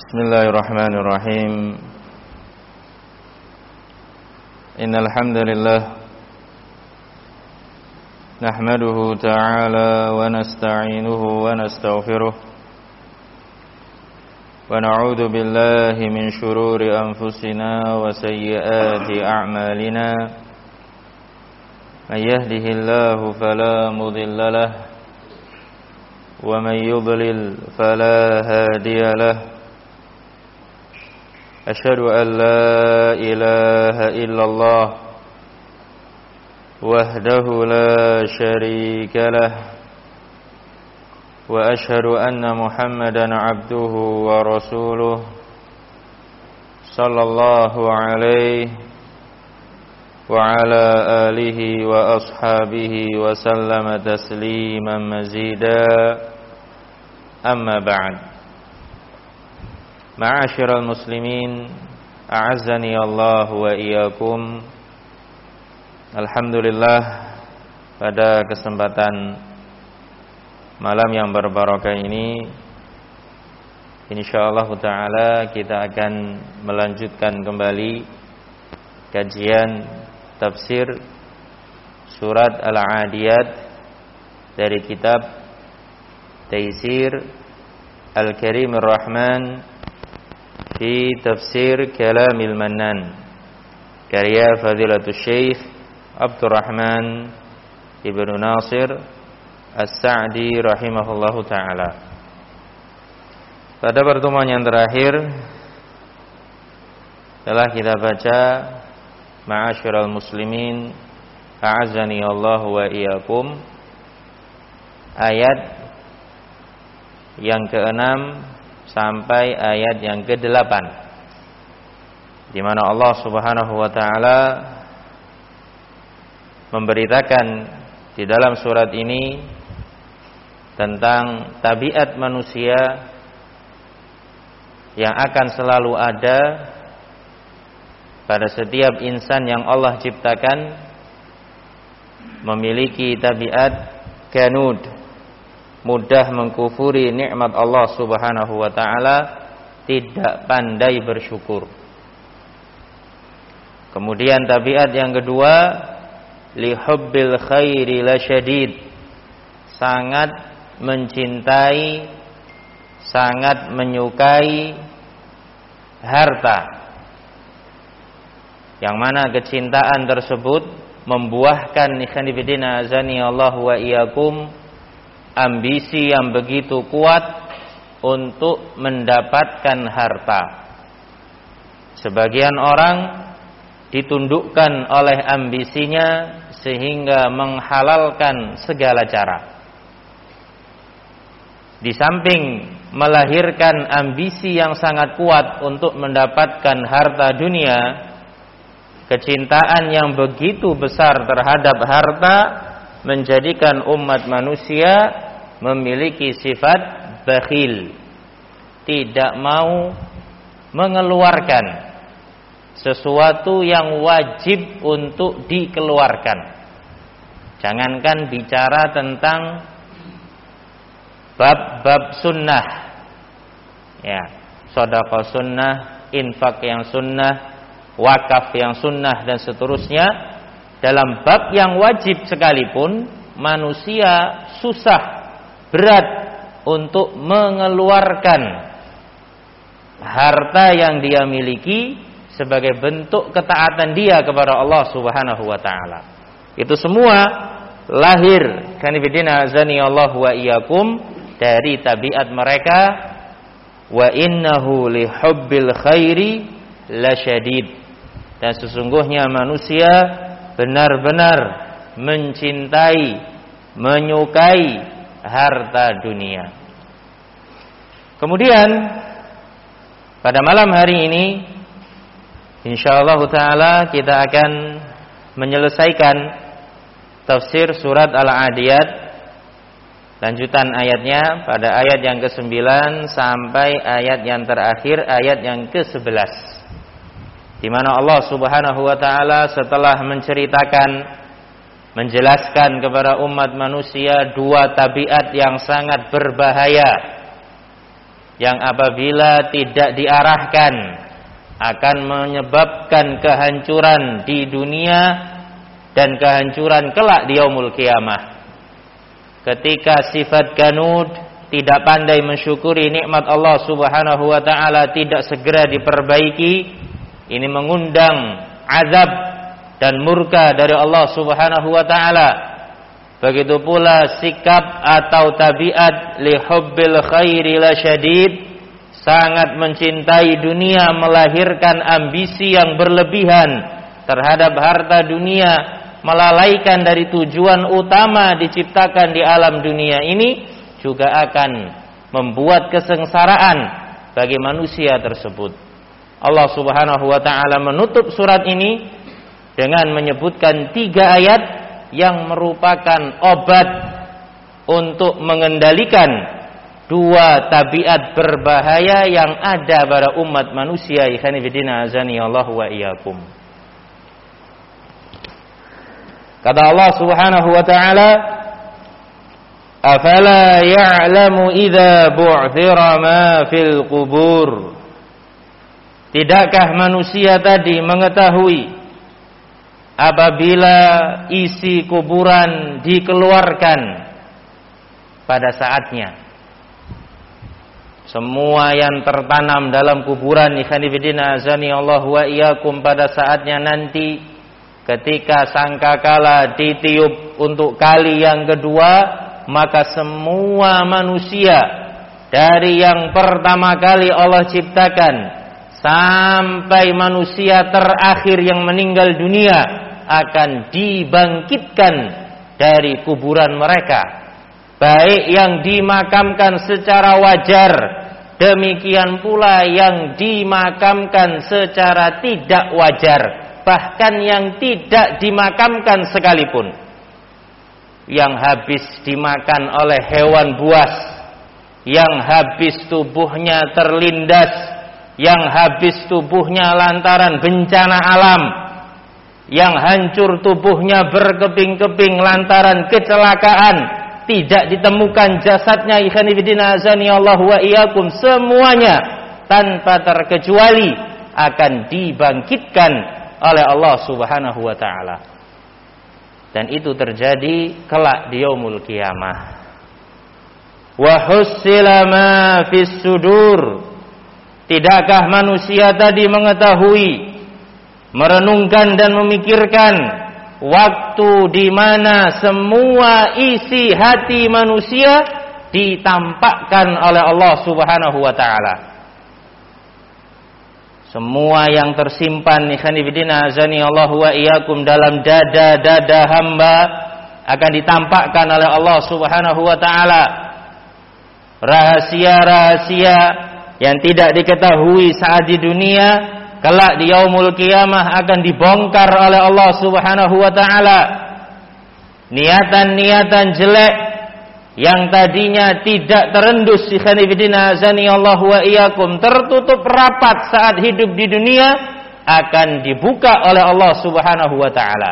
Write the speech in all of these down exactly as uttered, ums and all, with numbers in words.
Bismillahirrahmanirrahim. Innal hamdalillah nahmaduhu ta'ala wa nasta'inuhu wa nastaghfiruh wa na'udzu billahi min shururi anfusina wa sayyiati a'malina. May yahdihillahu fala mudilla lahu wa may yudlil fala hadiya lahu. Asyhadu an la ilaha illallah wahdahu la syarika lah wa asyhadu anna Muhammadan abduhu wa rasuluh sallallahu alaihi wa ala alihi wa ashabihi wa sallama tasliman mazida. Amma ba'd. Ma'asyiral muslimin, a'azzani Allah wa iyyakum. Alhamdulillah, pada kesempatan malam yang berbarakah ini insyaallah taala kita akan melanjutkan kembali kajian tafsir surat Al-Adiyat dari kitab Taisir Al-Karimur Rahman fi tafsir Kalamil Mannan, karya Fadilatul Syekh Abdurrahman Ibnu Nasir As-Sa'di rahimahullahu ta'ala. Pada pertemuan yang terakhir telah kita baca, ma'asyiral muslimin, a'azzani Allah wa iyyakum, ayat yang keenam sampai ayat yang kedelapan, di mana Allah Subhanahu wa taala memberitakan di dalam surat ini tentang tabiat manusia yang akan selalu ada pada setiap insan yang Allah ciptakan, memiliki tabiat kanud, mudah mengkufuri nikmat Allah Subhanahu wa taala, tidak pandai bersyukur. Kemudian tabiat yang kedua, li hubbil khairi lasyadid, sangat mencintai, sangat menyukai harta, yang mana kecintaan tersebut membuahkan ikhwanifidina azani Allah wa iyyakum, ambisi yang begitu kuat untuk mendapatkan harta. Sebagian orang ditundukkan oleh ambisinya sehingga menghalalkan segala cara. Di samping melahirkan ambisi yang sangat kuat untuk mendapatkan harta dunia, kecintaan yang begitu besar terhadap harta menjadikan umat manusia memiliki sifat bakhil, tidak mau mengeluarkan sesuatu yang wajib untuk dikeluarkan. Jangankan bicara tentang bab-bab sunnah, ya, sedekah sunnah, infak yang sunnah, wakaf yang sunnah dan seterusnya. Dalam bab yang wajib sekalipun manusia susah, berat untuk mengeluarkan harta yang dia miliki sebagai bentuk ketaatan dia kepada Allah Subhanahu wa taala. Itu semua lahir kanifidina azani Allah wa iyyakum dari tabiat mereka, wa innahu li hubbil khairi lasyadid, dan sesungguhnya manusia benar-benar mencintai, menyukai harta dunia. Kemudian pada malam hari ini insyaallah taala kita akan menyelesaikan tafsir surat Al-Adiyat, lanjutan ayatnya pada ayat yang kesembilan sampai ayat yang terakhir, ayat yang kesebelas, di mana Allah Subhanahu wa taala setelah menceritakan, menjelaskan kepada umat manusia dua tabiat yang sangat berbahaya yang apabila tidak diarahkan akan menyebabkan kehancuran di dunia dan kehancuran kelak di yaumul qiyamah. Ketika sifat ganud, tidak pandai mensyukuri nikmat Allah Subhanahu wa taala, tidak segera diperbaiki, ini mengundang azab dan murka dari Allah Subhanahu wa taala. Begitu pula sikap atau tabiat li hubbil khairi la syadid, sangat mencintai dunia, melahirkan ambisi yang berlebihan terhadap harta dunia, melalaikan dari tujuan utama diciptakan di alam dunia ini, juga akan membuat kesengsaraan bagi manusia tersebut. Allah Subhanahu wa taala menutup surat ini dengan menyebutkan tiga ayat yang merupakan obat untuk mengendalikan dua tabiat berbahaya yang ada pada umat manusia. Ikhwani fillah azani Allah wa iyyakum. Kata Allah Subhanahu wa taala, afala ya'lamu idza bu'thira ma fil qubur. Tidakkah manusia tadi mengetahui apabila isi kuburan dikeluarkan pada saatnya? Semua yang tertanam dalam kuburan, ikhwani fillah azani Allah wa iyyakum, pada saatnya nanti ketika sangkakala ditiup untuk kali yang kedua, maka semua manusia dari yang pertama kali Allah ciptakan sampai manusia terakhir yang meninggal dunia akan dibangkitkan dari kuburan mereka, baik yang dimakamkan secara wajar, demikian pula yang dimakamkan secara tidak wajar, bahkan yang tidak dimakamkan sekalipun, yang habis dimakan oleh hewan buas, yang habis tubuhnya terlindas, yang habis tubuhnya lantaran bencana alam, yang hancur tubuhnya berkeping-keping lantaran kecelakaan, tidak ditemukan jasadnya, ikhwani fillah azani Allah wa iyyakum, semuanya tanpa terkecuali akan dibangkitkan oleh Allah Subhanahu wa taala. Dan itu terjadi kelak di yaumul qiyamah. Wa hussila ma fis sudur. Tidakkah manusia tadi mengetahui, merenungkan dan memikirkan waktu di mana semua isi hati manusia ditampakkan oleh Allah Subhanahu wa taala. Semua yang tersimpan ikhwani fillah azani Allah wa iyyakum dalam dada-dada hamba akan ditampakkan oleh Allah Subhanahu wa taala. Rahasia-rahasia yang tidak diketahui saat di dunia, kelak di yaumul qiyamah akan dibongkar oleh Allah Subhanahu wa taala. Niatan-niatan jelek yang tadinya tidak terendus, ikhwani fillah azani Allah wa iyyakum, tertutup rapat saat hidup di dunia, akan dibuka oleh Allah Subhanahu wa taala.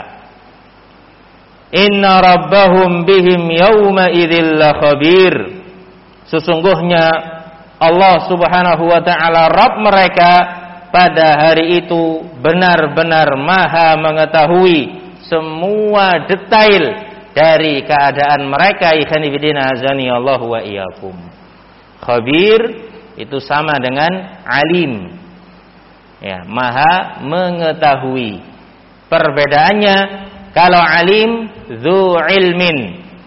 Inna rabbahum bihim yawma idzil khabir. Sesungguhnya Allah Subhanahu wa taala Rabb mereka pada hari itu benar-benar maha mengetahui semua detail dari keadaan mereka. Ikhwani fillah azani Allah wa iyyakum. Khabir itu sama dengan alim, ya, maha mengetahui. Perbedaannya, kalau alim dzu ilmin,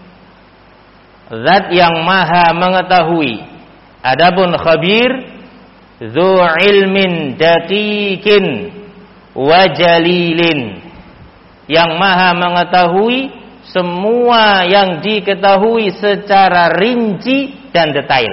zat yang maha mengetahui. Adapun khabir dzu ilmin daqiqin wa jalilin, yang maha mengetahui semua yang diketahui secara rinci dan detail.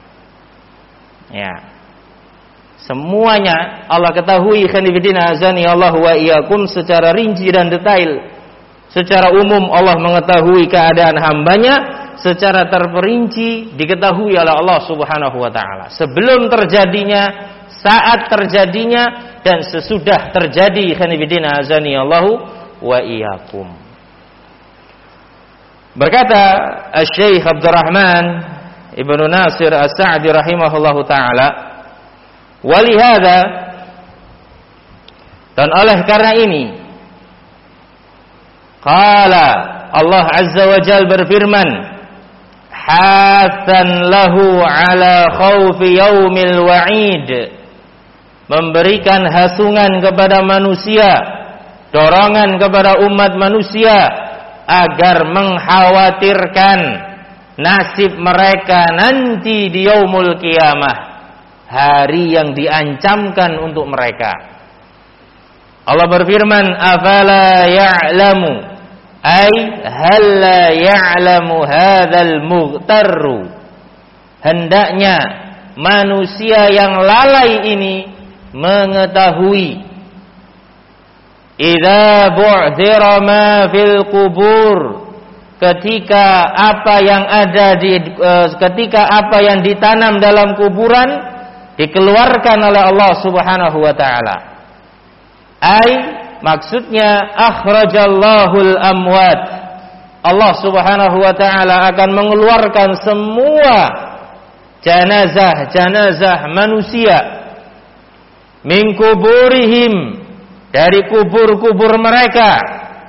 Ya, semuanya Allah ketahui, ikhwani fillah azani Allah wa iyyakum, secara rinci dan detail. Secara umum Allah mengetahui keadaan hambanya, secara terperinci diketahui oleh Allah Subhanahu wa taala, sebelum terjadinya, saat terjadinya, dan sesudah terjadi. Ikhwani fillah azani Allah wa iyyakum. Berkata Asy-Syaikh Abdurrahman Ibnu Nasir As-Sa'di rahimahullahu taala, walihada, dan oleh karena ini qala Allah Azza wa Jalla berfirman, hasan lahu ala khawfi yaumil wa'id, memberikan hasungan kepada manusia, dorongan kepada umat manusia agar mengkhawatirkan nasib mereka nanti di yaumul qiyamah, hari yang diancamkan untuk mereka. Allah berfirman, afala ya'lamu ay hal la ya'lamu hadzal mughtarru, hendaknya manusia yang lalai ini mengetahui, idza bu'thira ma fil qubur, ketika apa yang ada di ketika apa yang ditanam dalam kuburan dikeluarkan oleh Allah Subhanahu wa taala. Ai maksudnya akhrajallahul amwat, Allah Subhanahu wa taala akan mengeluarkan semua jenazah-jenazah manusia min kuburihim, dari kubur-kubur mereka,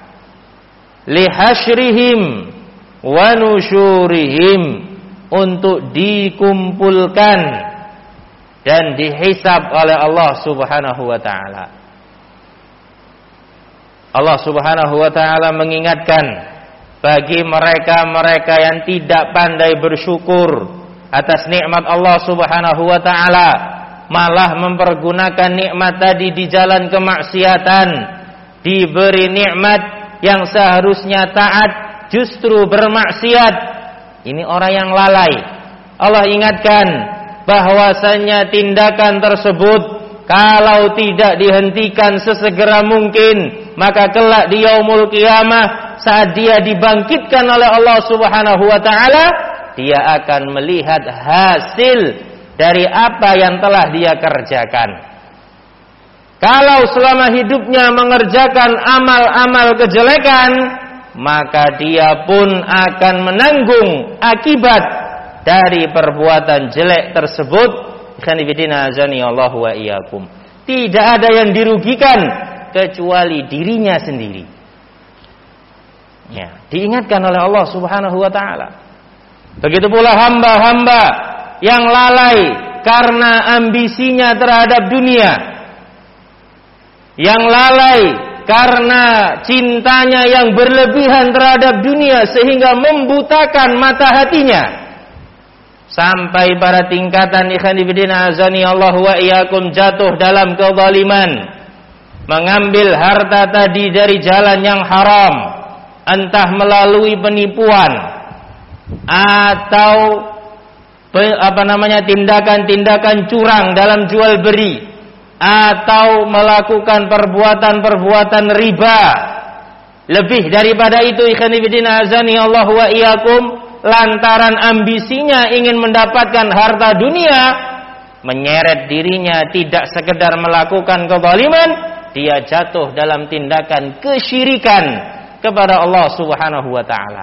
lihasyrihim wa nusyurihim, untuk dikumpulkan dan dihisab oleh Allah Subhanahu wa taala. Allah Subhanahu wa taala mengingatkan bagi mereka-mereka yang tidak pandai bersyukur atas nikmat Allah Subhanahu wa taala, malah mempergunakan nikmat tadi di jalan kemaksiatan, diberi nikmat yang seharusnya taat justru bermaksiat. Ini orang yang lalai. Allah ingatkan bahwasanya tindakan tersebut kalau tidak dihentikan sesegera mungkin, maka kelak di yaumul qiyamah saat dia dibangkitkan oleh Allah Subhanahu wa taala, dia akan melihat hasil dari apa yang telah dia kerjakan. Kalau selama hidupnya mengerjakan amal-amal kejelekan, maka dia pun akan menanggung akibat dari perbuatan jelek tersebut. Khanifidina azani Allah wa iyyakum. Tidak ada yang dirugikan kecuali dirinya sendiri. Ya, diingatkan oleh Allah Subhanahu wa taala. Begitu pula hamba-hamba yang lalai karena ambisinya terhadap dunia, yang lalai karena cintanya yang berlebihan terhadap dunia sehingga membutakan mata hatinya, sampai pada tingkatan ikhwanifidina azani Allah wa iyyakum jatuh dalam kezaliman, mengambil harta tadi dari jalan yang haram, entah melalui penipuan atau apa namanya tindakan-tindakan curang dalam jual beli, atau melakukan perbuatan-perbuatan riba. Lebih daripada itu ikhwanifidina azani Allah wa iyyakum, lantaran ambisinya ingin mendapatkan harta dunia, menyeret dirinya tidak sekedar melakukan kezaliman, dia jatuh dalam tindakan kesyirikan kepada Allah Subhanahu wa taala.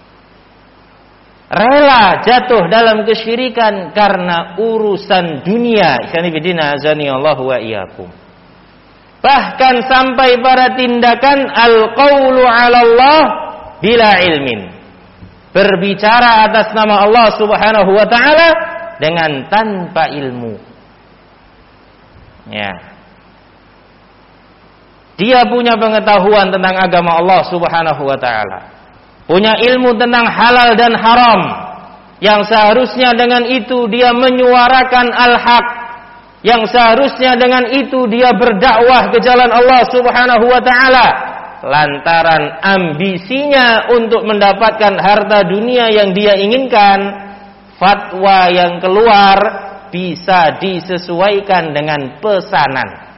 Rela jatuh dalam kesyirikan karena urusan dunia. Ikhwanifidina azani Allah wa iyyakum. Bahkan sampai pada tindakan al-qaulu 'ala Allah bila ilmin, berbicara atas nama Allah Subhanahu wa taala dengan tanpa ilmu. Ya. Dia punya pengetahuan tentang agama Allah Subhanahu wa taala, punya ilmu tentang halal dan haram, yang seharusnya dengan itu dia menyuarakan al-haq, yang seharusnya dengan itu dia berdakwah ke jalan Allah Subhanahu wa taala. Lantaran ambisinya untuk mendapatkan harta dunia yang dia inginkan, fatwa yang keluar bisa disesuaikan dengan pesanan.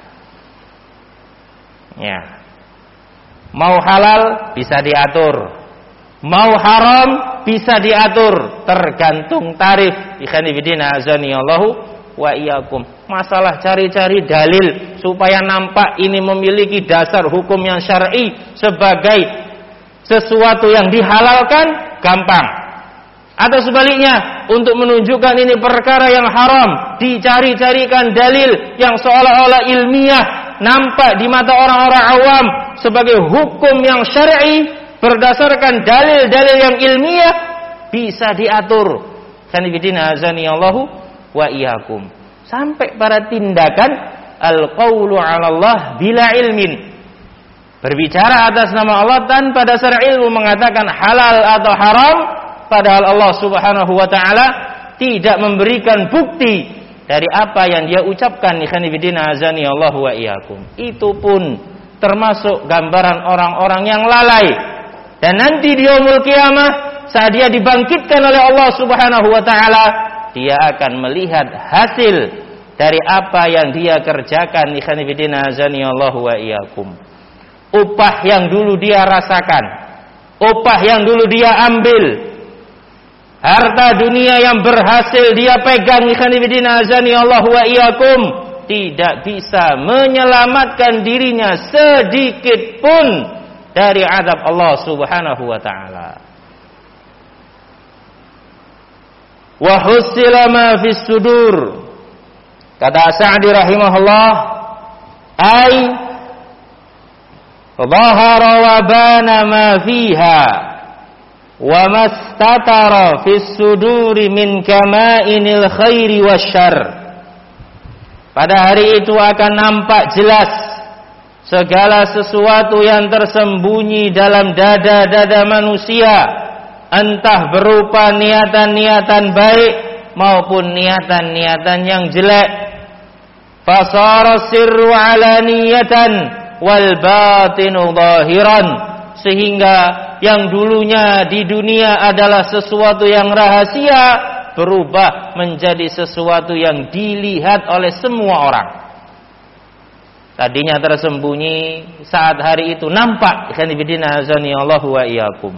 Ya. Mau halal bisa diatur, mau haram bisa diatur, tergantung tarif. Ikhwanifidina azani Allahu wa iyyakum. Masalah cari-cari dalil supaya nampak ini memiliki dasar hukum yang syar'i sebagai sesuatu yang dihalalkan, gampang. Atau sebaliknya, untuk menunjukkan ini perkara yang haram, dicari-carikan dalil yang seolah-olah ilmiah, nampak di mata orang-orang awam sebagai hukum yang syar'i berdasarkan dalil-dalil yang ilmiah, bisa diatur. Kanibidina azani Allahu wa iyyakum. Sampai pada tindakan al-qaulu 'ala Allah bila ilmin. Berbicara atas nama Allah tanpa dasar ilmu, mengatakan halal atau haram, padahal Allah Subhanahu wa taala tidak memberikan bukti dari apa yang dia ucapkan. Kanibidina azani Allahu wa iyyakum. Itu pun termasuk gambaran orang-orang yang lalai. Dan nanti di yaumul qiyamah, saat dia dibangkitkan oleh Allah Subhanahu wa taala, dia akan melihat hasil dari apa yang dia kerjakan. Ikhwanifidina azani Allahu wa iyyakum. Upah yang dulu dia rasakan, upah yang dulu dia ambil, harta dunia yang berhasil dia pegang, ikhwanifidina azani Allahu wa iyyakum, tidak bisa menyelamatkan dirinya sedikit pun dari azab Allah Subhanahu wa taala. Wa hussila ma fis sudur. Kata Sa'di rahimahullah, ay dhahara wa bana ma fiha wa mastatara fis suduri min kama'inil khairi wasyarr. Pada hari itu akan nampak jelas segala sesuatu yang tersembunyi dalam dada-dada manusia, entah berupa niatan-niatan baik maupun niatan-niatan yang jelek. Fasara sirru alaniyatan wal batinu zahiran, sehingga yang dulunya di dunia adalah sesuatu yang rahasia berubah menjadi sesuatu yang dilihat oleh semua orang. Tadinya tersembunyi, saat hari itu nampak. Ikhwanifidina azani Allahu wa iyyakum.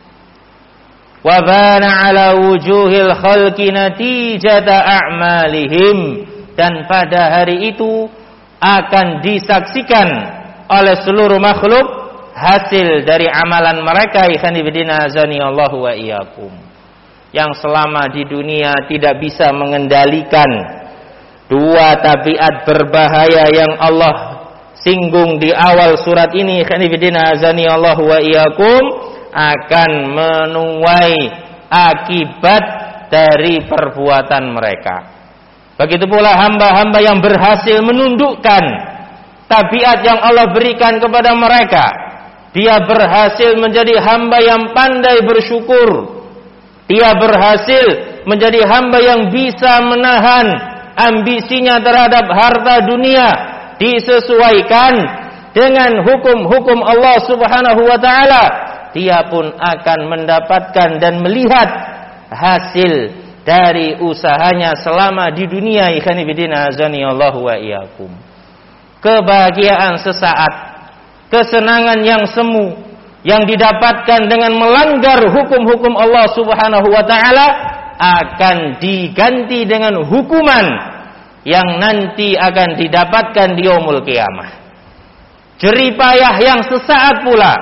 Wa bana ala wujuhil khalqi natijata a'malihim, dan pada hari itu akan disaksikan oleh seluruh makhluk hasil dari amalan mereka. Ikhwanifidina azani Allahu wa iyyakum. Yang selama di dunia tidak bisa mengendalikan dua tabiat berbahaya yang Allah singgung di awal surat ini, ikhwanifidina azani Allahu wa iyyakum, akan menuai akibat dari perbuatan mereka. Begitu pula hamba-hamba yang berhasil menundukkan tabiat yang Allah berikan kepada mereka. Dia berhasil menjadi hamba yang pandai bersyukur. Dia berhasil menjadi hamba yang bisa menahan ambisinya terhadap harta dunia, disesuaikan dengan hukum-hukum Allah Subhanahu wa taala. Dia pun akan mendapatkan dan melihat hasil dari usahanya selama di dunia. Ikhwanifidina azani Allahu wa iyyakum. Kebahagiaan sesaat, kesenangan yang semu yang didapatkan dengan melanggar hukum-hukum Allah Subhanahu wa taala akan diganti dengan hukuman yang nanti akan didapatkan di yaumul qiyamah. Jerih payah yang sesaat pula,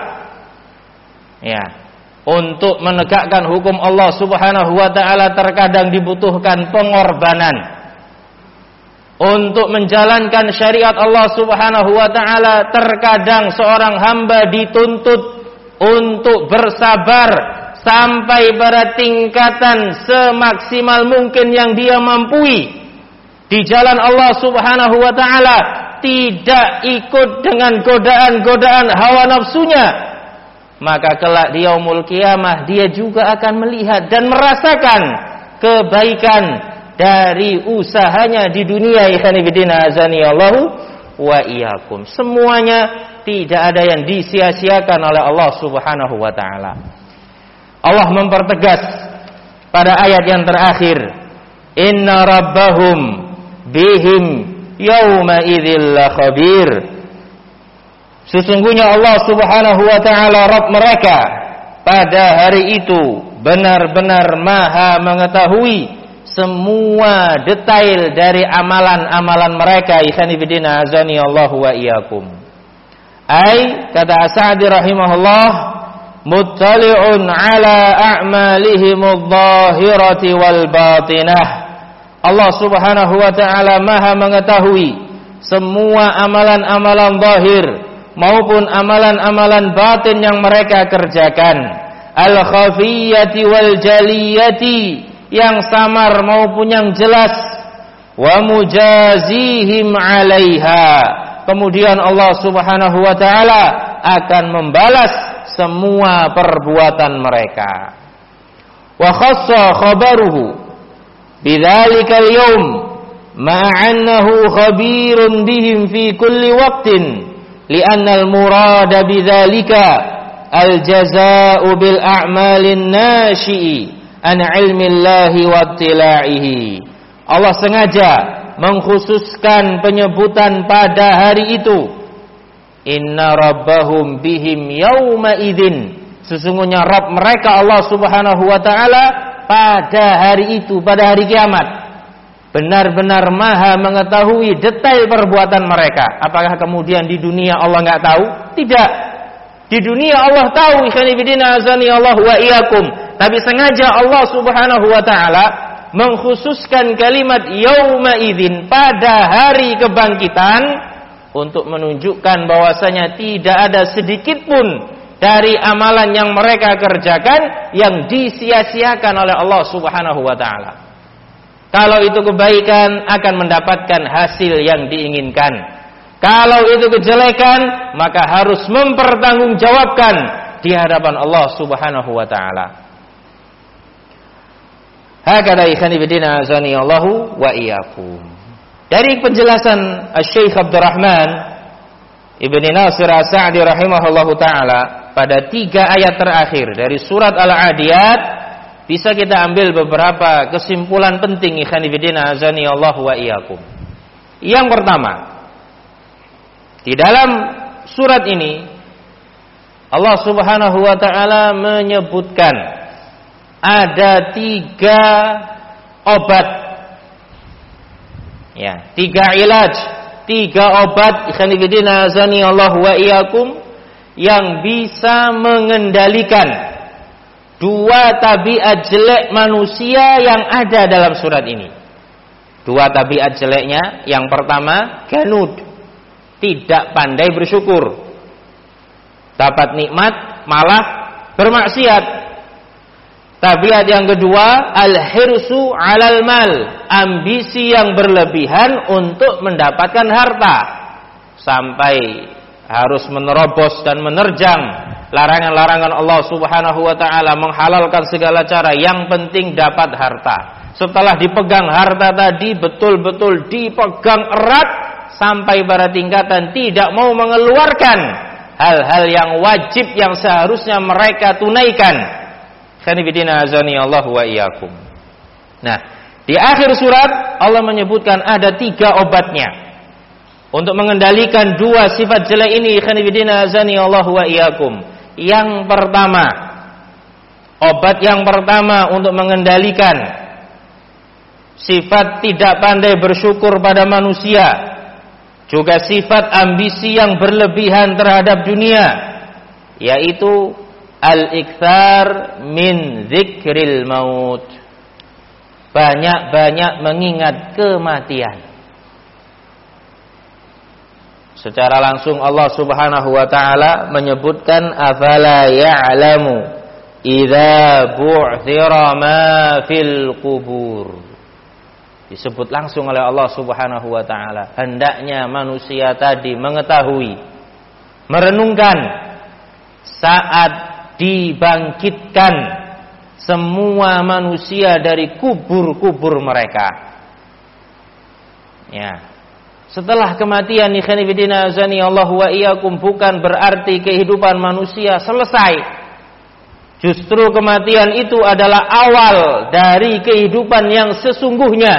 ya, untuk menegakkan hukum Allah Subhanahu wa taala terkadang dibutuhkan pengorbanan. Untuk menjalankan syariat Allah Subhanahu wa taala terkadang seorang hamba dituntut untuk bersabar sampai pada tingkatan semaksimal mungkin yang dia mampu di jalan Allah Subhanahu wa taala, tidak ikut dengan godaan-godaan hawa nafsunya. Maka kelak di yaumul qiyamah dia juga akan melihat dan merasakan kebaikan dari usahanya di dunia. Ikhwanifidina azani Allahu wa iyyakum. Semuanya tidak ada yang disia-siakan oleh Allah Subhanahu wa taala. Allah mempertegas pada ayat yang terakhir, inna rabbahum bihim yauma idzil khabir. Sesungguhnya Allah Subhanahu wa taala Rabb mereka pada hari itu benar-benar maha mengetahui semua detail dari amalan-amalan mereka. Ikhwanifidina azani Allahu wa iyyakum. Ai, kata Sa'di rahimahullah, muttali'un ala a'malihim adh-dhahirati wal batinah. Allah Subhanahu wa taala Maha mengetahui semua amalan-amalan zahir maupun amalan-amalan batin yang mereka kerjakan, al-khafiyyati wal jaliyati, yang samar maupun yang jelas, wa mujazihim 'alaiha. Kemudian Allah Subhanahu wa taala akan membalas semua perbuatan mereka. Wa khassa khabaruhu bidzalika al-yawm ma'annahu khabirun bihim fi kulli waqtin li'anna al-murada bidzalika al-jazaa'u bil a'malin nashi'i an 'ilmillahi wa ittila'ihi. Allah sengaja mengkhususkan penyebutan pada hari itu, inna rabbahum bihim yawma idzin, sesungguhnya Rabb mereka Allah Subhanahu wa taala pada hari itu, pada hari kiamat, benar-benar Maha mengetahui detail perbuatan mereka. Apakah kemudian di dunia Allah enggak tahu? Tidak. Di dunia Allah tahu, ikhwani fillah azani Allah wa iyyakum. Tapi sengaja Allah Subhanahu wa taala mengkhususkan kalimat yauma idzin pada hari kebangkitan untuk menunjukkan bahwasanya tidak ada sedikit pun dari amalan yang mereka kerjakan yang disia-siakan oleh Allah Subhanahu wa taala. Kalau itu kebaikan akan mendapatkan hasil yang diinginkan. Kalau itu kejelekan maka harus mempertanggungjawabkan di hadapan Allah Subhanahu wa taala. Hakada ikhani bidina azani Allahu wa iyyakum. Dari penjelasan Syekh Abdurrahman Ibn Nasir As-Sa'di rahimahullahu taala pada tiga ayat terakhir dari surat Al-Adiyat, bisa kita ambil beberapa kesimpulan penting ikhani bidina azani Allahu wa iyyakum. Yang pertama, di dalam surat ini Allah Subhanahu wa taala menyebutkan ada tiga obat, ya, tiga ilaj, tiga obat ikhwan fillah azani Allah wa iyyakum yang bisa mengendalikan dua tabiat jelek manusia yang ada dalam surat ini. Dua tabiat jeleknya, yang pertama ganud, tidak pandai bersyukur, dapat nikmat malah bermaksiat. Tabiat yang kedua, al-hirsu 'alal mal, ambisi yang berlebihan untuk mendapatkan harta, sampai harus menerobos dan menerjang larangan-larangan Allah Subhanahu wa taala, menghalalkan segala cara, yang penting dapat harta. Setelah dipegang harta tadi betul-betul dipegang erat sampai pada tingkatan tidak mau mengeluarkan hal-hal yang wajib yang seharusnya mereka tunaikan. Khanifidina azani Allah wa iyyakum. Nah, di akhir surat Allah menyebutkan ada tiga obatnya untuk mengendalikan dua sifat jelek ini. Khanifidina azani Allah wa iyyakum. Yang pertama, obat yang pertama untuk mengendalikan sifat tidak pandai bersyukur pada manusia, juga sifat ambisi yang berlebihan terhadap dunia, yaitu al-iktsar min dzikril maut, banyak-banyak mengingat kematian. Secara langsung Allah Subhanahu wa taala menyebutkan afala ya'lamu idza bu'thira ma fil qubur. Disebut langsung oleh Allah Subhanahu wa taala, hendaknya manusia tadi mengetahui, merenungkan saat dibangkitkan semua manusia dari kubur-kubur mereka. Ya. Setelah kematian ikhwan fillah azani Allah wa iyyakum, bukan berarti kehidupan manusia selesai. Justru kematian itu adalah awal dari kehidupan yang sesungguhnya.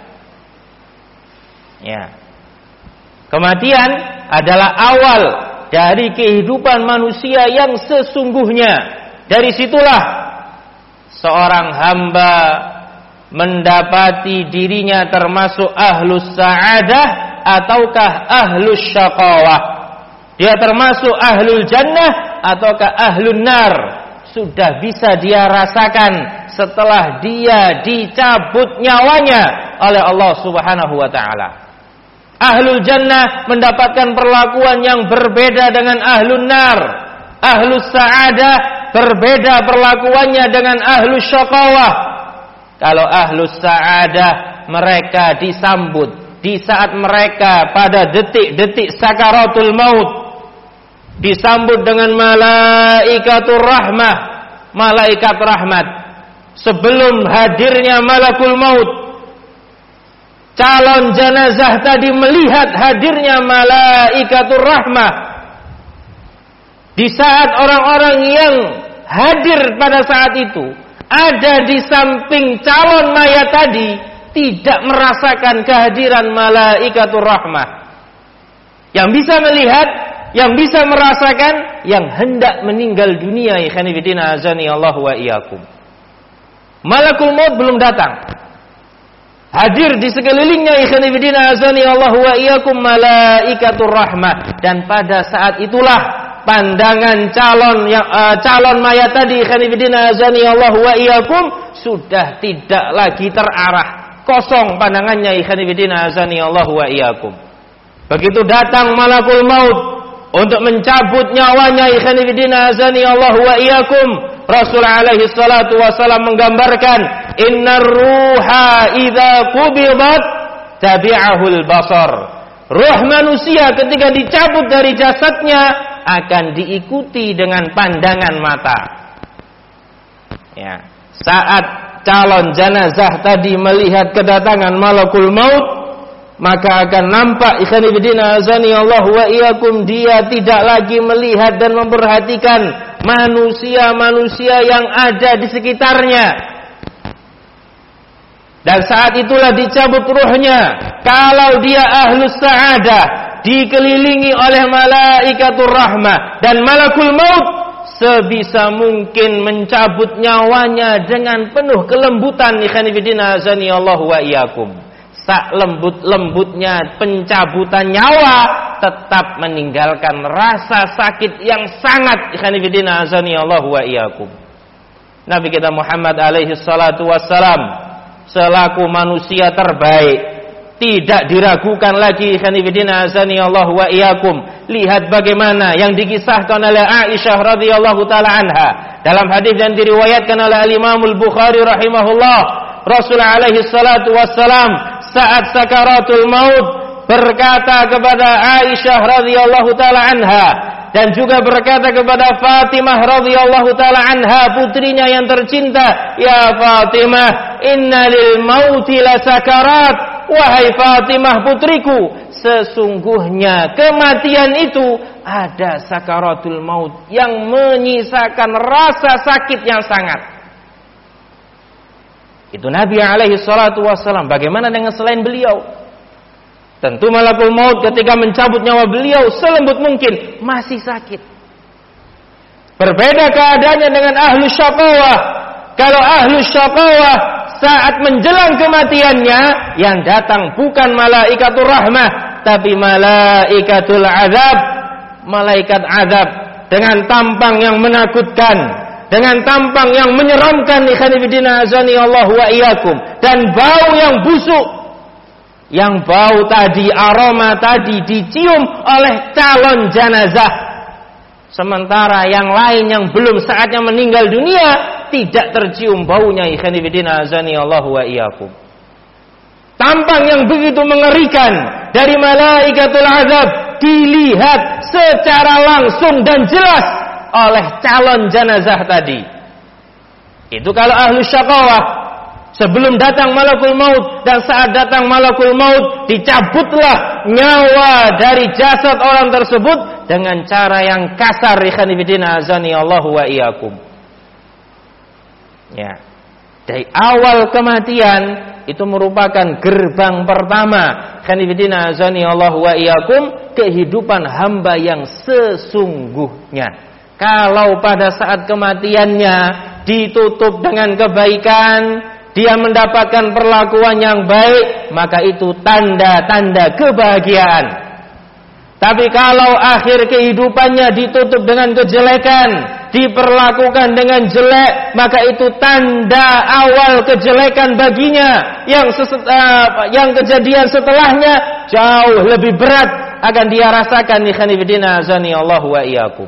Ya. Kematian adalah awal dari kehidupan manusia yang sesungguhnya. Dari situlah seorang hamba mendapati dirinya termasuk ahlus sa'adah ataukah ahlus syaqawah. Dia termasuk ahlul jannah ataukah ahlun nar, sudah bisa dia rasakan setelah dia dicabut nyawanya oleh Allah Subhanahu wa taala. Ahlul jannah mendapatkan perlakuan yang berbeda dengan ahlun nar. Ahlus sa'adah berbeda perlakuannya dengan ahlus syaqawah. Kalau ahlus sa'adah, mereka disambut di saat mereka pada detik-detik sakaratul maut, disambut dengan malaikatur rahmah, malaikat rahmat. Sebelum hadirnya malakul maut, calon jenazah tadi melihat hadirnya malaikatur rahmah. Di saat orang-orang yang hadir pada saat itu ada di samping calon mayat tadi, tidak merasakan kehadiran malaikatur rahmah. Yang bisa melihat, yang bisa merasakan, yang hendak meninggal dunia. Ikhwani fillah azani Allah wa iyyakum. Malakul maut belum datang. Hadir di sekelilingnya ikhwani fillah azani Allah wa iyyakum malaikatur rahmah. Dan pada saat itulah pandangan calon yang uh, calon mayat tadi ikhwani fillah azani Allah wa iyyakum sudah tidak lagi terarah, kosong pandangannya ikhwani fillah azani Allah wa iyyakum. Begitu datang malakul maut untuk mencabut nyawanya ikhwani fillah azani Allah wa iyyakum, Rasul alaihi salatu wasallam menggambarkan, innar ruha idza qubidat tabi'ahul basar. Ruh manusia ketika dicabut dari jasadnya akan diikuti dengan pandangan mata. Ya, saat calon jenazah tadi melihat kedatangan malakul maut, maka akan nampak ikhwani fillah azani Allah wa iyyakum, dia tidak lagi melihat dan memperhatikan manusia-manusia yang ada di sekitarnya. Dan saat itulah dicabut ruhnya. Kalau dia ahlus sa'adah, dikelilingi oleh malaikatur rahmah dan malakul maut, sebisa mungkin mencabut nyawanya dengan penuh kelembutan. Ikhwani fillah azani Allah wa iyyakum. Sak lembut-lembutnya pencabutan nyawa, tetap meninggalkan rasa sakit yang sangat. Ikhwani fillah azani Allah wa iyyakum. Nabi kita Muhammad alaihi salatu wassalam selaku manusia terbaik, tidak diragukan lagi ikhwani fillah azani Allah wa iyyakum. Lihat bagaimana yang dikisahkan oleh Aisyah radhiyallahu taala anha dalam hadis yang diriwayatkan oleh Al-Imam Al-Bukhari rahimahullah. Rasul alaihi salatu wassalam saat sakaratul maut berkata kepada Aisyah radhiyallahu taala anha dan juga berkata kepada Fatimah radhiyallahu taala anha, putrinya yang tercinta, ya Fatimah, innalil mauti lasakarat. Wahai Fatimah putriku, sesungguhnya kematian itu ada sakaratul maut yang menyisakan rasa sakit yang sangat. Itu Nabi alaihi salatu wassalam. Bagaimana dengan selain beliau? Tentu malakul maut ketika mencabut nyawa beliau selembut mungkin masih sakit. Berbeda keadaannya dengan ahlu syaqawah. Kalau ahlu syaqawah saat menjelang kematiannya, yang datang bukan malaikatur rahmah, tapi malaikatul azab, malaikat azab dengan tampang yang menakutkan, dengan tampang yang menyeramkan. Ikhwani fillah azani Allah wa iyyakum. Dan bau yang busuk, yang bau tadi, aroma tadi dicium oleh calon jenazah, sementara yang lain yang belum saatnya meninggal dunia tidak tercium baunya. Ikhwani fillah azani Allah wa iyyakum. Tampang yang begitu mengerikan dari malaikatul azab dilihat secara langsung dan jelas oleh calon jenazah tadi. Itu kalau ahlu syaqawah. Sebelum datang malakul maut dan saat datang malakul maut, dicabutlah nyawa dari jasad orang tersebut dengan cara yang kasar. Ikhwani fillah azani Allah wa iyyakum. Ya. Dari awal kematian itu merupakan gerbang pertama, ikhwani fillah azani Allah wa iyyakum, kehidupan hamba yang sesungguhnya. Kalau pada saat kematiannya ditutup dengan kebaikan, dia mendapatkan perlakuan yang baik, maka itu tanda-tanda kebahagiaan. Tapi kalau akhir kehidupannya ditutup dengan kejelekan, diperlakukan dengan jelek, maka itu tanda awal kejelekan baginya. Yang seset, uh, yang kejadian setelahnya jauh lebih berat akan dia rasakan. Ikhwani fillah azani Allah wa iyyakum.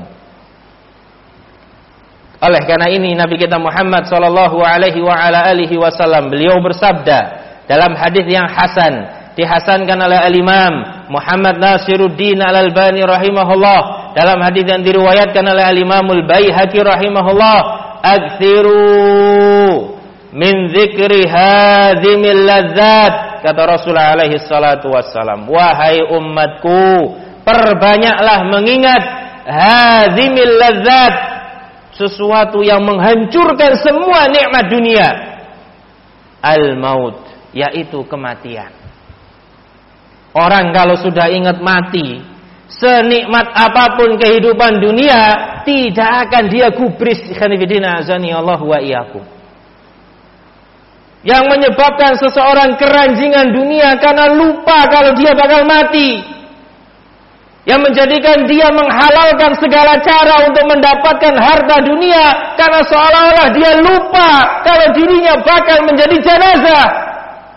Oleh karena ini Nabi kita Muhammad sallallahu alaihi wa ala alihi wasallam, beliau bersabda dalam hadis yang hasan, dihasankan oleh al-Imam Muhammad Nasiruddin Al-Albani rahimahullah, dalam hadis yang diriwayatkan oleh al-Imam Al-Baihaqi rahimahullah, "Aktsiru min dzikri hadzimil ladzat," kata Rasulullah alaihi salatu wassalam, "Wahai umatku, perbanyaklah mengingat hadzimil ladzat, sesuatu yang menghancurkan semua nikmat dunia, al-maut, yaitu kematian." Orang kalau sudah ingat mati, senikmat apapun kehidupan dunia, tidak akan dia gubris. Khanifidina azani Allah wa iyyakum. Yang menyebabkan seseorang keranjingan dunia karena lupa kalau dia bakal mati. Yang menjadikan dia menghalalkan segala cara untuk mendapatkan harta dunia karena seolah-olah dia lupa kalau dirinya bakal menjadi jenazah.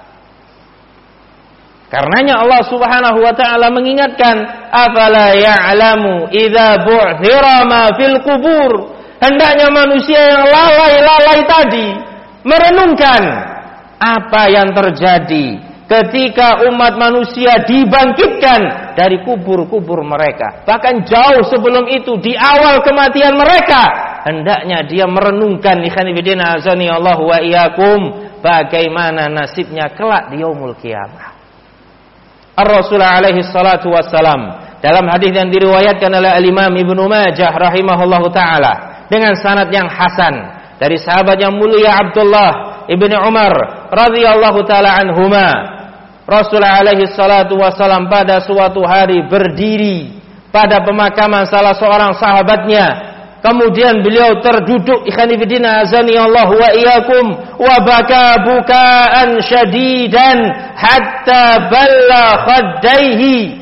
Karenanya Allah Subhanahu wa taala mengingatkan, afala ya'lamu idza bu'thira ma fil qubur. Hendaknya manusia yang lalai-lalai tadi merenungkan apa yang terjadi ketika umat manusia dibangkitkan dari kubur-kubur mereka. Bahkan jauh sebelum itu, di awal kematian mereka, hendaknya dia merenungkan, ikhwan fillah azani Allah wa iyyakum, bagaimana nasibnya kelak di yaumul qiyamah. Ar-Rasulullah alaihi salatu wassalam dalam hadis yang diriwayatkan oleh al-Imam Ibnu Majah rahimahullahu taala dengan sanad yang hasan dari sahabat yang mulia Abdullah ibni Umar radhiyallahu taala anhuma, Rasulullah alaihi salatu wassalam pada suatu hari berdiri pada pemakaman salah seorang sahabatnya. Kemudian beliau terduduk, ikhwan fillah azani Allah wa iyyakum, wa baka bukaan syadidan hatta balla khaddaihi.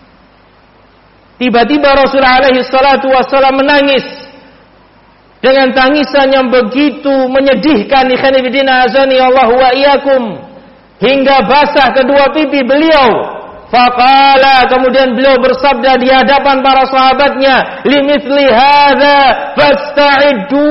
Tiba-tiba Rasulullah alaihi salatu wassalam menangis dengan tangisan yang begitu menyedihkan, ikhwan fillah azani Allah wa iyyakum, hingga basah kedua pipi beliau. Faqala, kemudian beliau bersabda di hadapan para sahabatnya, limithli hadza fasta'iddu,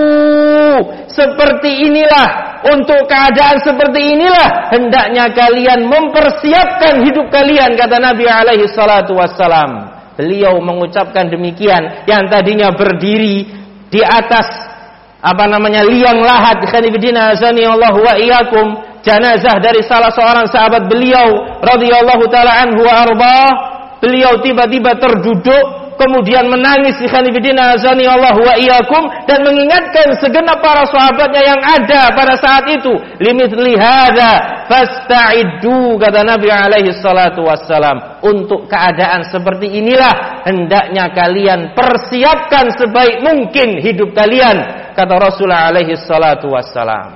seperti inilah, untuk keadaan seperti inilah hendaknya kalian mempersiapkan hidup kalian, kata Nabi alaihi salatu wassalam. Beliau mengucapkan demikian, yang tadinya berdiri di atas apa namanya liang lahat, khanifidina azani Allah wa iyyakum, jenazah dari salah seorang sahabat beliau radhiyallahu taala anhu wa arba, beliau tiba-tiba terduduk kemudian menangis, khanifidina azani Allah wa iyyakum, dan mengingatkan segenap para sahabatnya yang ada pada saat itu, limithli hadza fasta'iddu, kata Nabi alaihi salatu wassalam, untuk keadaan seperti inilah hendaknya kalian persiapkan sebaik mungkin hidup kalian, kata Rasulullah alaihi salatu wassalam.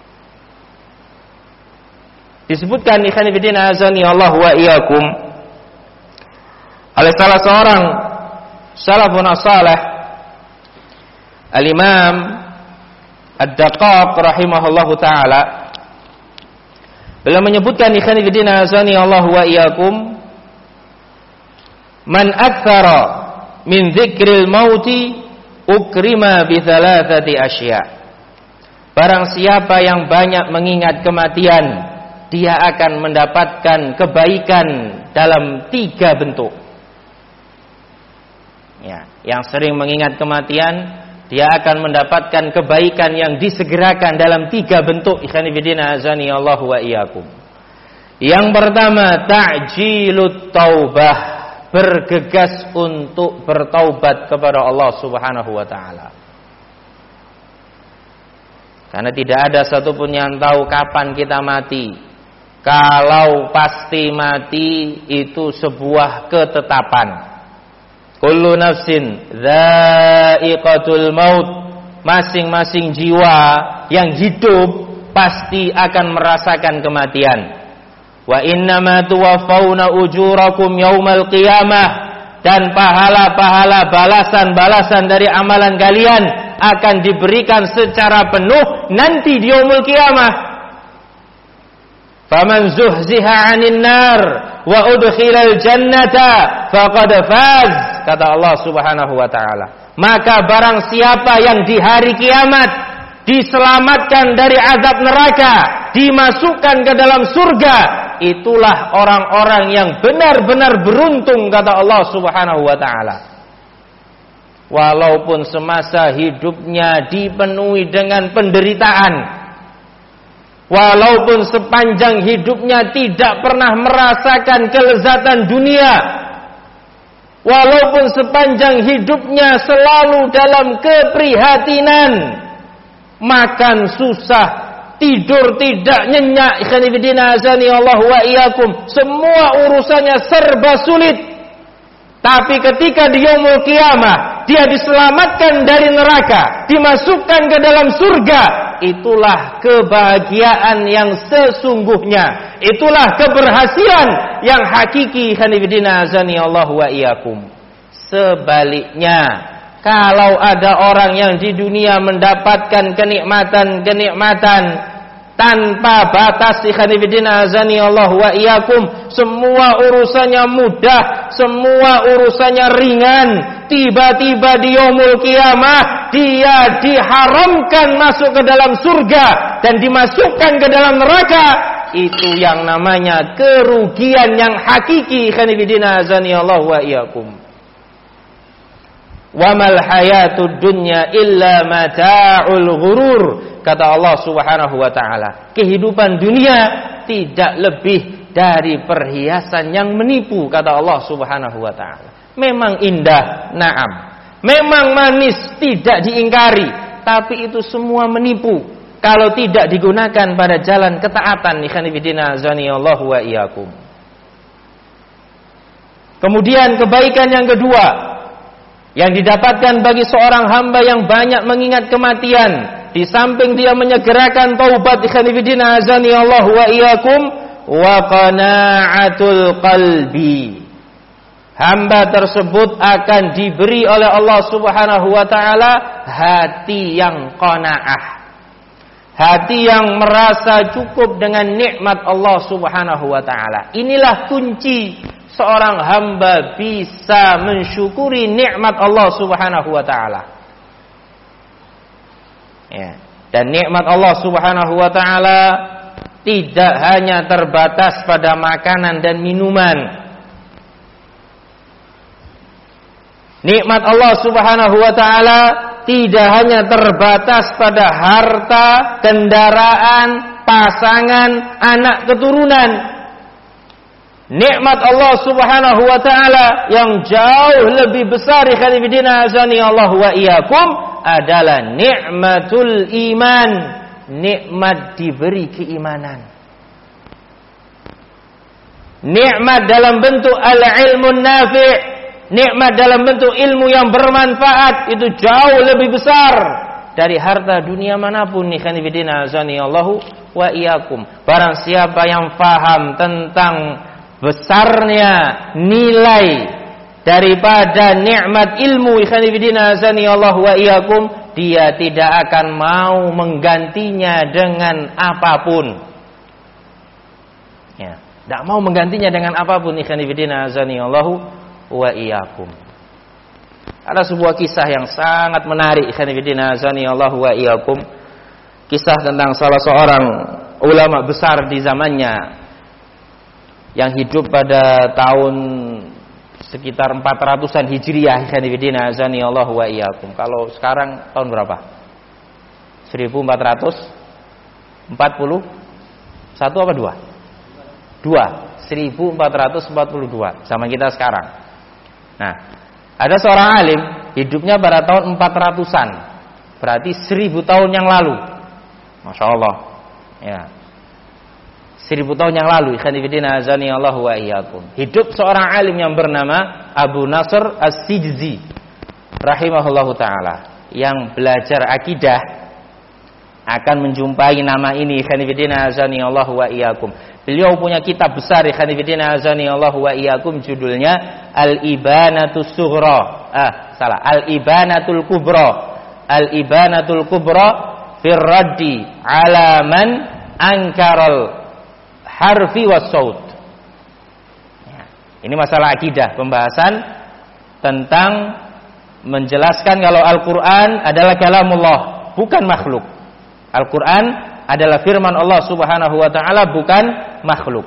Disebutkan ikhwan fillah azani Allah wa iyyakum oleh salah seorang salafun salih, al-Imam Ad-Daqqaq rahimahullahu taala, beliau menyebutkan ikhwan fillah azani Allah wa iyyakum, man aktsara min dzikril mauti ukrima bi thalathati asya. Barang siapa yang banyak mengingat kematian, dia akan mendapatkan kebaikan dalam tiga bentuk. Ya, yang sering mengingat kematian, dia akan mendapatkan kebaikan yang disegerakan dalam tiga bentuk. Ikhwan fillah azani Allah wa iyyakum. Yang pertama, ta'jilut taubah, bergegas untuk bertaubat kepada Allah Subhanahu wa taala. Karena tidak ada satupun yang tahu kapan kita mati. Kalau pasti mati itu sebuah ketetapan. Kullu nafsin dha'iqatul maut, masing-masing jiwa yang hidup pasti akan merasakan kematian. Wa innama tuwaffawna ujurakum yaumal qiyamah, dan pahala-pahala balasan-balasan dari amalan kalian akan diberikan secara penuh nanti di yaumul qiyamah. Faman zuhziha 'anil nar wa udkhilal jannata faqad faz, kata Allah Subhanahu wa taala. Maka barang siapa yang di hari kiamat diselamatkan dari azab neraka, dimasukkan ke dalam surga, itulah orang-orang yang benar-benar beruntung, kata Allah Subhanahu wa taala. Walaupun semasa hidupnya dipenuhi dengan penderitaan, walaupun sepanjang hidupnya tidak pernah merasakan kelezatan dunia, walaupun sepanjang hidupnya selalu dalam keprihatinan, makan susah, tidur tidak nyenyak, ikhwanifidina azani Allah wa iyyakum, semua urusannya serba sulit. Tapi ketika di yaumul qiyamah dia diselamatkan dari neraka, dimasukkan ke dalam surga, itulah kebahagiaan yang sesungguhnya, itulah keberhasilan yang hakiki, ikhwanifidina azani Allah wa iyyakum. Sebaliknya, kalau ada orang yang di dunia mendapatkan kenikmatan-kenikmatan tanpa batas, ikhwanifidina azani Allah wa iyyakum, semua urusannya mudah, semua urusannya ringan, tiba-tiba di yaumul qiyamah dia diharamkan masuk ke dalam surga dan dimasukkan ke dalam neraka, itu yang namanya kerugian yang hakiki, ikhwanifidina azani Allah wa iyyakum. Wa mal hayatud dunya illa mata'ul ghurur, kata Allah Subhanahu wa taala. Kehidupan dunia tidak lebih dari perhiasan yang menipu, kata Allah Subhanahu wa taala. Memang indah, na'am. Memang manis, tidak diingkari, tapi itu semua menipu kalau tidak digunakan pada jalan ketaatan, ikhwanifidina azanillahu wa iyyakum. Kemudian kebaikan yang kedua yang didapatkan bagi seorang hamba yang banyak mengingat kematian, di samping dia menyegerakan taubat, ikhwanifidina azanillahu wa iyyakum, wa qana'atul qalbi. Hamba tersebut akan diberi oleh Allah Subhanahu wa taala hati yang qanaah, hati yang merasa cukup dengan nikmat Allah Subhanahu wa taala. Inilah kunci seorang hamba bisa mensyukuri nikmat Allah Subhanahu wa taala. Ya, dan nikmat Allah Subhanahu wa taala tidak hanya terbatas pada makanan dan minuman. Nikmat Allah Subhanahu wa taala tidak hanya terbatas pada harta, kendaraan, pasangan, anak keturunan. Nikmat Allah Subhanahu wa taala yang jauh lebih besar, ikhwanifidina azani Allah wa iyyakum, adalah nikmatul iman, nikmat diberi keimanan. Nikmat dalam bentuk al-ilmun nafi', nikmat dalam bentuk ilmu yang bermanfaat, itu jauh lebih besar dari harta dunia manapun, ikhwanifidina azani Allah wa iyyakum. Barang siapa yang faham tentang besarnya nilai daripada nikmat ilmu, ikhwanifidina azani Allah wa iyyakum, dia tidak akan mau menggantinya dengan apapun. Ya, tidak mau menggantinya dengan apapun, ikhwanifidina azani Allah wa iyyakum. Ada sebuah kisah yang sangat menarik, ikhwanifidina azani Allah wa iyyakum. Kisah tentang salah seorang ulama besar di zamannya yang hidup pada tahun sekitar empat ratusan Hijriah, ikhwanifidina azani Allah wa iyyakum. Kalau sekarang tahun berapa? seribu empat ratus empat puluh satu apa dua? dua. seribu empat ratus empat puluh dua sama kita sekarang. Nah, ada seorang alim hidupnya pada tahun empat ratusan, berarti seribu tahun yang lalu. Masya Allah. Ya, seribu tahun yang lalu, ikhwanifidina azani Allah wa iyyakum, hidup seorang alim yang bernama Abu Nasr As-Sijzi rahimahullahu taala, yang belajar akidah akan menjumpai nama ini. Khanifidina azani Allah wa iyyakum. Beliau punya kitab besar, Khanifidina azani Allah wa iyyakum, judulnya Al-Ibanatus Sughra. Ah, salah. Al-Ibanatul Kubra. Al-Ibanatul Kubra fir raddi ala man ankaral harfi was saut. Ya, ini masalah akidah, pembahasan tentang menjelaskan kalau Al-Qur'an adalah kalamullah, bukan makhluk. Al-Quran adalah firman Allah subhanahu wa ta'ala, bukan makhluk.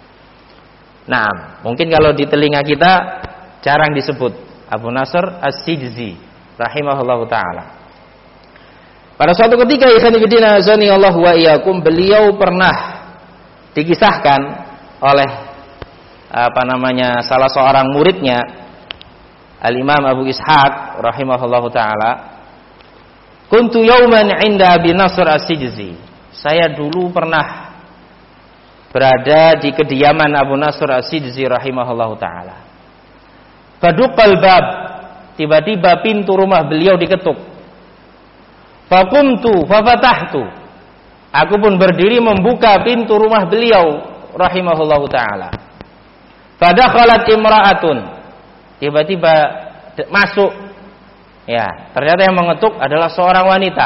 Nah, mungkin kalau di telinga kita jarang disebut Abu Nasr As-Sijzi rahimahullahu ta'ala. Pada suatu ketika, ikhwanifidina azani Allah wa iyyakum, beliau pernah dikisahkan oleh apa namanya salah seorang muridnya, Al-Imam Abu Ishaq rahimahullahu ta'ala. Kuntu yauman 'inda Abi Nasr As-Sijzi. Saya dulu pernah berada di kediaman Abu Nasr As-Sijzi rahimahullahu taala. Faduqal bab, tiba-tiba pintu rumah beliau diketuk. Faqumtu fafatahtu. Aku pun berdiri membuka pintu rumah beliau rahimahullahu taala. Fadakhalat imra'atun. Tiba-tiba masuk. Ya, ternyata yang mengetuk adalah seorang wanita.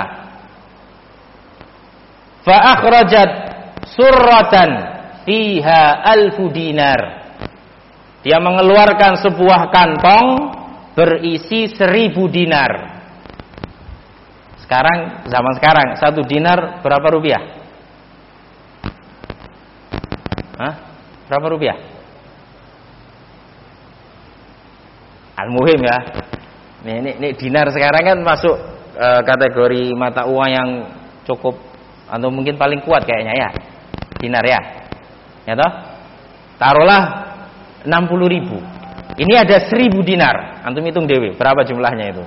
Fa akhrajat surratan fiha alfu dinar. Dia mengeluarkan sebuah kantong berisi seribu dinar. Sekarang, zaman sekarang, satu dinar berapa rupiah? Hah? Berapa rupiah? Al-muhim ya. Nih, ini, ini dinar sekarang kan masuk e, kategori mata uang yang cukup atau mungkin paling kuat kayaknya ya, dinar ya, ya toh? Taruhlah enam puluh ribu. Ini ada seribu dinar. Antum hitung dewe, berapa jumlahnya itu?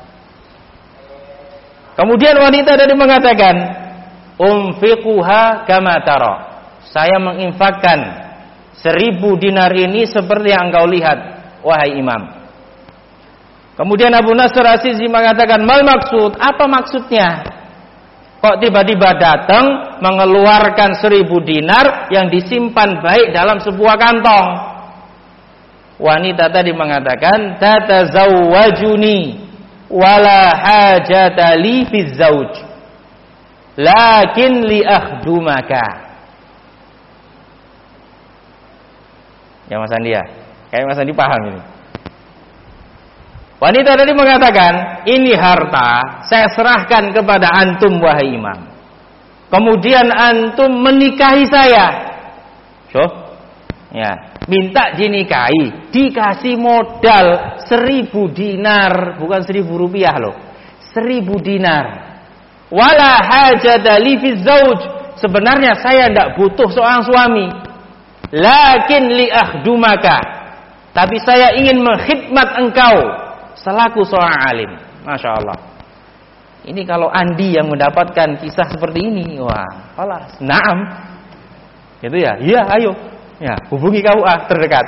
Kemudian wanita tadi mengatakan, Umfiquha kama tara. Saya menginfakkan seribu dinar ini seperti yang engkau lihat, wahai imam. Kemudian Abu Nasr As-Sijzi mengatakan, mal maksud? Apa maksudnya? Kok tiba-tiba datang mengeluarkan seribu dinar yang disimpan baik dalam sebuah kantong? Wanita tadi mengatakan, tatazawwajuni wala hajata li fi zauj, lakin li akhdumaka. Ya Mas Andi ya? Kayak Mas Andi paham ini. Wanita tadi mengatakan, ini harta saya serahkan kepada antum wahai imam. Kemudian antum menikahi saya. So, ya, minta dinikahi, dikasih modal seribu dinar, bukan seribu rupiah loh, seribu dinar. Wala hajata li fi zauj. Sebenarnya saya tidak butuh seorang suami. Lakin li akhdumaka. Tapi saya ingin mengkhidmat engkau selaku seorang alim. Masya Allah. Ini kalau Andi yang mendapatkan kisah seperti ini, wah, alas, naam. Gitu ya, iya, ayo, ya, hubungi K U A terdekat.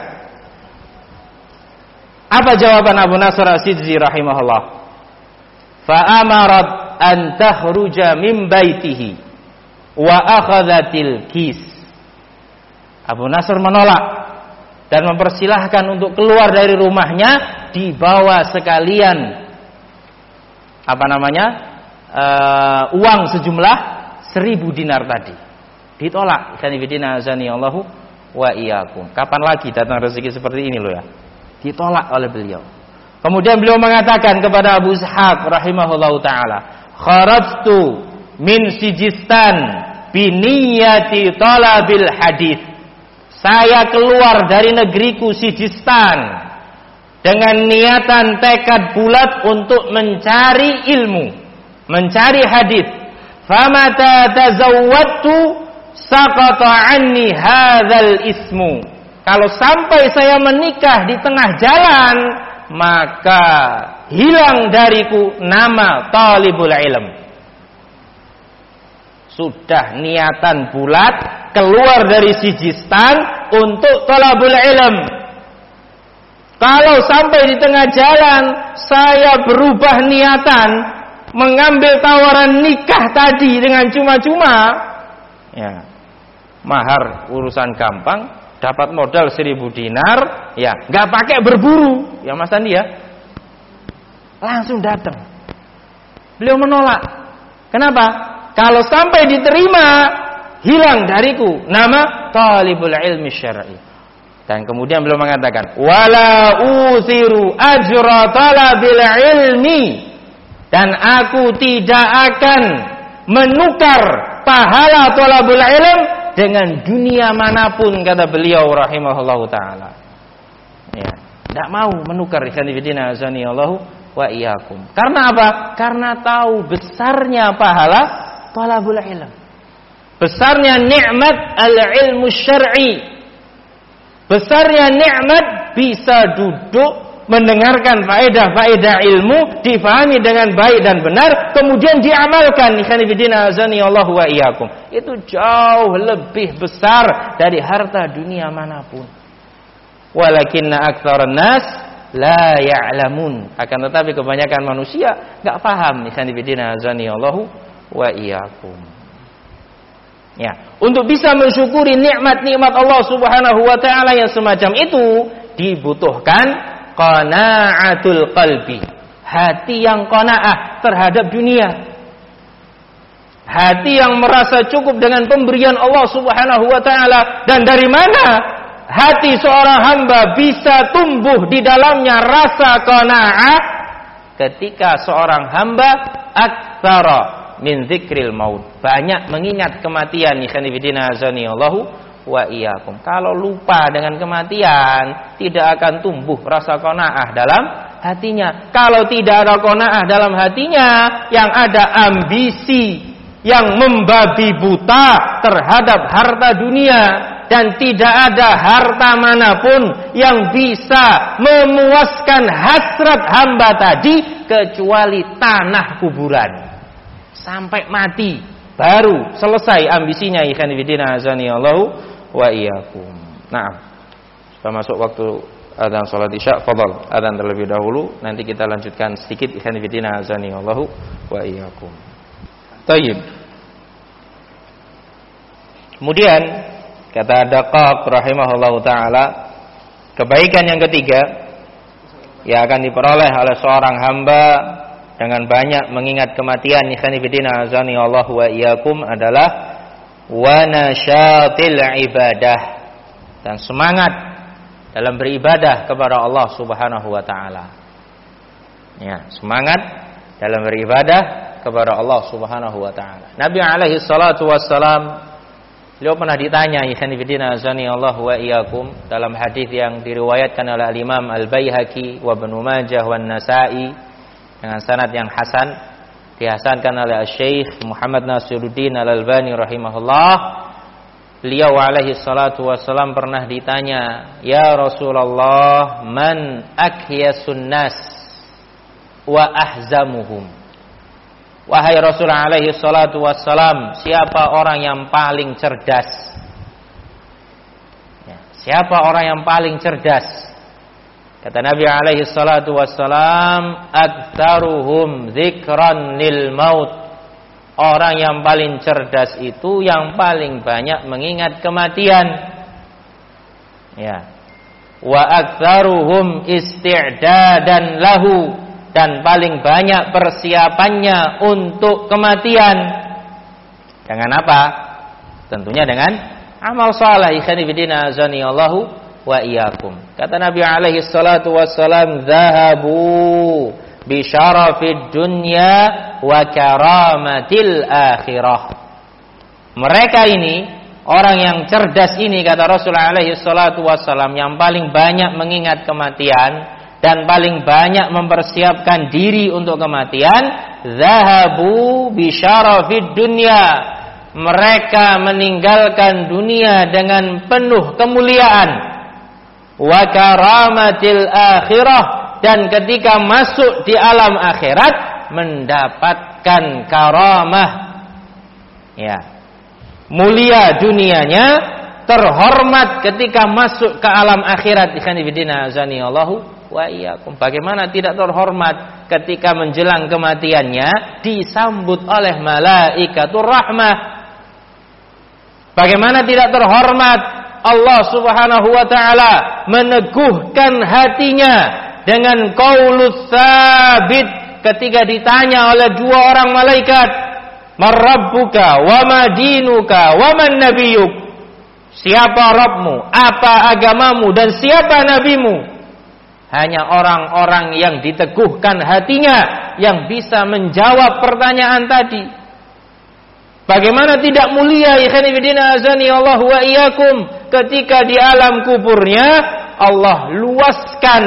Apa jawaban Abu Nasr As-Sijzi rahimahullah? Fa'amarat an takhruja min baitihi wa akhadhatil kis. Abu Nasr menolak dan mempersilahkan untuk keluar dari rumahnya, dibawa sekalian apa namanya uh, uang sejumlah seribu dinar tadi. Ditolak. Khanifidina azani Allahu wa iyyakum. Kapan lagi datang rezeki seperti ini loh ya? Ditolak oleh beliau. Kemudian beliau mengatakan kepada Abu Ishaq rahimahullahu taala, kharajtu min Sijistan bi niyyati talabil hadits. Saya keluar dari negeriku Sijistan dengan niatan tekad bulat untuk mencari ilmu, mencari hadis. Famata tazawwadtu saqata anni hadzal ismu. Kalau sampai saya menikah di tengah jalan, maka hilang dariku nama talibul ilm. Sudah niatan bulat keluar dari Sijistan untuk talabul ilm. Kalau sampai di tengah jalan saya berubah niatan, mengambil tawaran nikah tadi dengan cuma-cuma, ya, mahar urusan gampang, dapat modal seribu dinar, ya, nggak pakai berburu, ya Mas Andi ya, langsung datang. Beliau menolak. Kenapa? Kalau sampai diterima, hilang dariku nama talibul ilmi syar'i. Dan kemudian beliau mengatakan, wala usiru ajra talabil ilmi, dan aku tidak akan menukar pahala talabul ilm dengan dunia manapun, kata beliau rahimahullahu taala. Ya, tidak mau menukar, ikhwan fillah azanillahu wa iyyakum. Karena apa? Karena tahu besarnya pahala talabul ilm. Besarnya nikmat al-ilmu syar'i. Besarnya nikmat bisa duduk mendengarkan faedah-faedah ilmu, difahami dengan baik dan benar, kemudian diamalkan. Ikhwan fillah azanillahu wa iyyakum. Itu jauh lebih besar dari harta dunia manapun. Walakinna aktsaran nas la ya'lamun. Akan tetapi kebanyakan manusia enggak paham. Ikhwan fillah azanillahu wa iyyakum. Ya, untuk bisa mensyukuri nikmat-nikmat Allah Subhanahu wa taala yang semacam itu dibutuhkan qana'atul qalbi, hati yang qanaah terhadap dunia. Hati yang merasa cukup dengan pemberian Allah Subhanahu wa taala. Dan dari mana hati seorang hamba bisa tumbuh di dalamnya rasa qanaah? Ketika seorang hamba aktsara min dzikril maut, banyak mengingat kematian. Ikhwan fillah azanillahu wa iyyakum. Kalau lupa dengan kematian, tidak akan tumbuh rasa qanaah dalam hatinya. Kalau tidak ada qanaah dalam hatinya, yang ada ambisi yang membabi buta terhadap harta dunia, dan tidak ada harta manapun yang bisa memuaskan hasrat hamba tadi kecuali tanah kuburan. Sampai mati baru selesai ambisinya. Ikhwan fillah azanillahu wa iyyakum. Nah, sudah masuk waktu adzan salat Isya. Fadhal, adzan terlebih dahulu, nanti kita lanjutkan sedikit. Ikhwan fillah azanillahu wa iyyakum. Tayyib. Kemudian kata Daqaq rahimahullahu taala, kebaikan yang ketiga yang akan diperoleh oleh seorang hamba dengan banyak mengingat kematian, ikhwan fillah azanillahu wa iyyakum, adalah wa nasyatil ibadah, dan semangat dalam beribadah kepada Allah Subhanahu wa taala. Ya, semangat dalam beribadah kepada Allah Subhanahu wa taala. Nabi alaihi salatu wassalam, beliau pernah ditanya, ikhwan fillah azanillahu wa iyyakum, dalam hadis yang diriwayatkan oleh Imam Al-Baihaqi wa Ibnu Majah wa An-Nasa'i dengan sanad yang hasan, dihasankan oleh Syekh Muhammad Nasiruddin Al-Albani rahimahullah. Beliau alaihi salatu wassalam pernah ditanya, ya Rasulullah, man akyasun nas wa ahzamuhum. Wahai Rasul alaihi salatu wassalam, siapa orang yang paling cerdas? Ya, siapa orang yang paling cerdas? Kata Nabi alaihi salatu wassalam, aktsaruhum dzikran lil maut. Orang yang paling cerdas itu yang paling banyak mengingat kematian. Ya. Wa aktsaruhum isti'dadan lahu, dan paling banyak persiapannya untuk kematian. Dengan apa? Tentunya dengan amal saleh. Ikhwan fillah azanillahu wa iyyakum. Kata Nabi alaihi salatu wassalam, "Dhahabu bi syarafid dunya wa karamatil akhirah." Mereka ini, orang yang cerdas ini, kata Rasul alaihi salatu wassalam, yang paling banyak mengingat kematian dan paling banyak mempersiapkan diri untuk kematian, "Dhahabu bi syarafid dunya." Mereka meninggalkan dunia dengan penuh kemuliaan. Wa karamatil akhirah, dan ketika masuk di alam akhirat mendapatkan karamah. Ya. Mulia dunianya, terhormat ketika masuk ke alam akhirat. Ikhwan fillah azanillahu wa iyyakum. Bagaimana tidak terhormat ketika menjelang kematiannya disambut oleh malaikatur rahmah. Bagaimana tidak terhormat Allah Subhanahu wa taala meneguhkan hatinya dengan qaulus tsabit ketika ditanya oleh dua orang malaikat, "Marrabbuka wa madinuka wa man nabiyyuk?" Siapa Rabbmu, apa agamamu, dan siapa nabimu? Hanya orang-orang yang diteguhkan hatinya yang bisa menjawab pertanyaan tadi. Bagaimana tidak mulia ikhwan fillah azani Allah wa iyyakum ketika di alam kuburnya Allah luaskan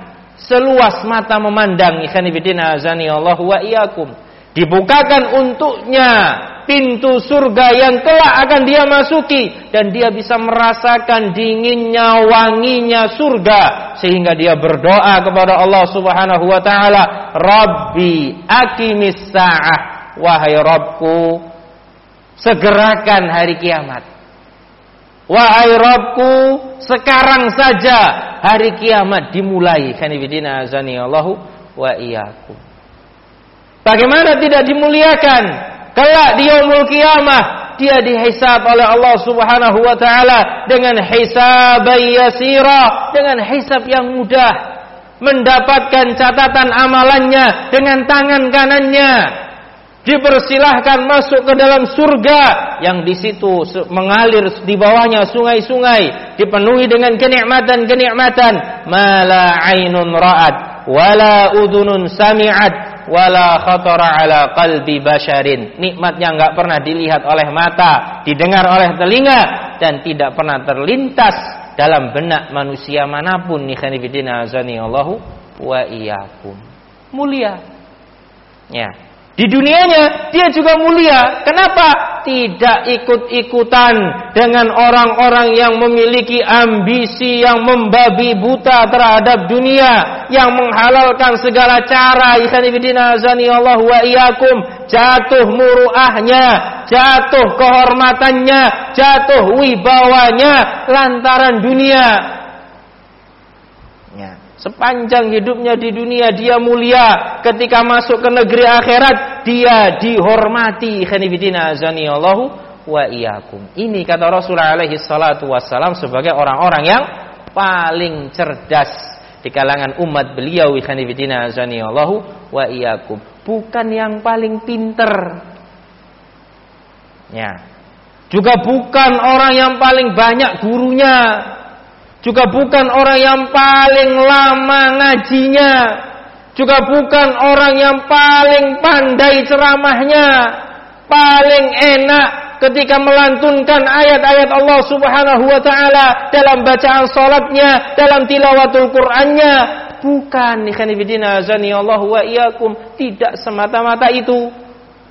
seluas mata memandang ikhwan fillah azani Allah wa iyyakum. Dibukakan untuknya pintu surga yang kelak akan dia masuki, dan dia bisa merasakan dinginnya, wanginya surga, sehingga dia berdoa kepada Allah Subhanahu wa taala, "Rabbi aqimis sa'ah." Wahai Rabbku, segerakan hari kiamat. Wahai Rabbku, sekarang saja hari kiamat dimulai. Khanifidina azani Allahu wa iyyakum. Bagaimana tidak dimuliakan? Kelak di yaumul qiyamah dia dihisab oleh Allah Subhanahu wa taala dengan hisaban yasira, dengan hisab yang mudah, mendapatkan catatan amalannya dengan tangan kanannya. Dipersilahkan masuk ke dalam surga yang di situ mengalir di bawahnya sungai-sungai, dipenuhi dengan kenikmatan-kenikmatan, mala ainun ra'at wala udhunun sami'at wala khatara ala qalbi basharin. Nikmat yang enggak pernah dilihat oleh mata, didengar oleh telinga, dan tidak pernah terlintas dalam benak manusia manapun. Nikhanifidina azani Allahu wa iyyakum. Mulia. Ya. Di dunianya dia juga mulia. Kenapa? Tidak ikut-ikutan dengan orang-orang yang memiliki ambisi yang membabi buta terhadap dunia, yang menghalalkan segala cara. Ikhwanifidina azani Allah wa iyyakum. Jatuh muruahnya, jatuh kehormatannya, jatuh wibawanya lantaran dunia. Ya. Sepanjang hidupnya di dunia dia mulia, ketika masuk ke negeri akhirat dia dihormati. Khanifidina azani Allahu wa iyyakum. Ini kata Rasulullah alaihi salatu wassalam sebagai orang-orang yang paling cerdas di kalangan umat beliau. Khanifidina azani Allahu wa iyyakum. Bukan yang paling pinter. Ya. Juga bukan orang yang paling banyak gurunya. Juga bukan orang yang paling lama ngajinya. Juga bukan orang yang paling pandai ceramahnya, paling enak ketika melantunkan ayat-ayat Allah Subhanahu wa taala dalam bacaan salatnya, dalam tilawatul Qur'annya. Bukan, ikhwanifidina azani Allah wa iyyakum, tidak semata-mata itu.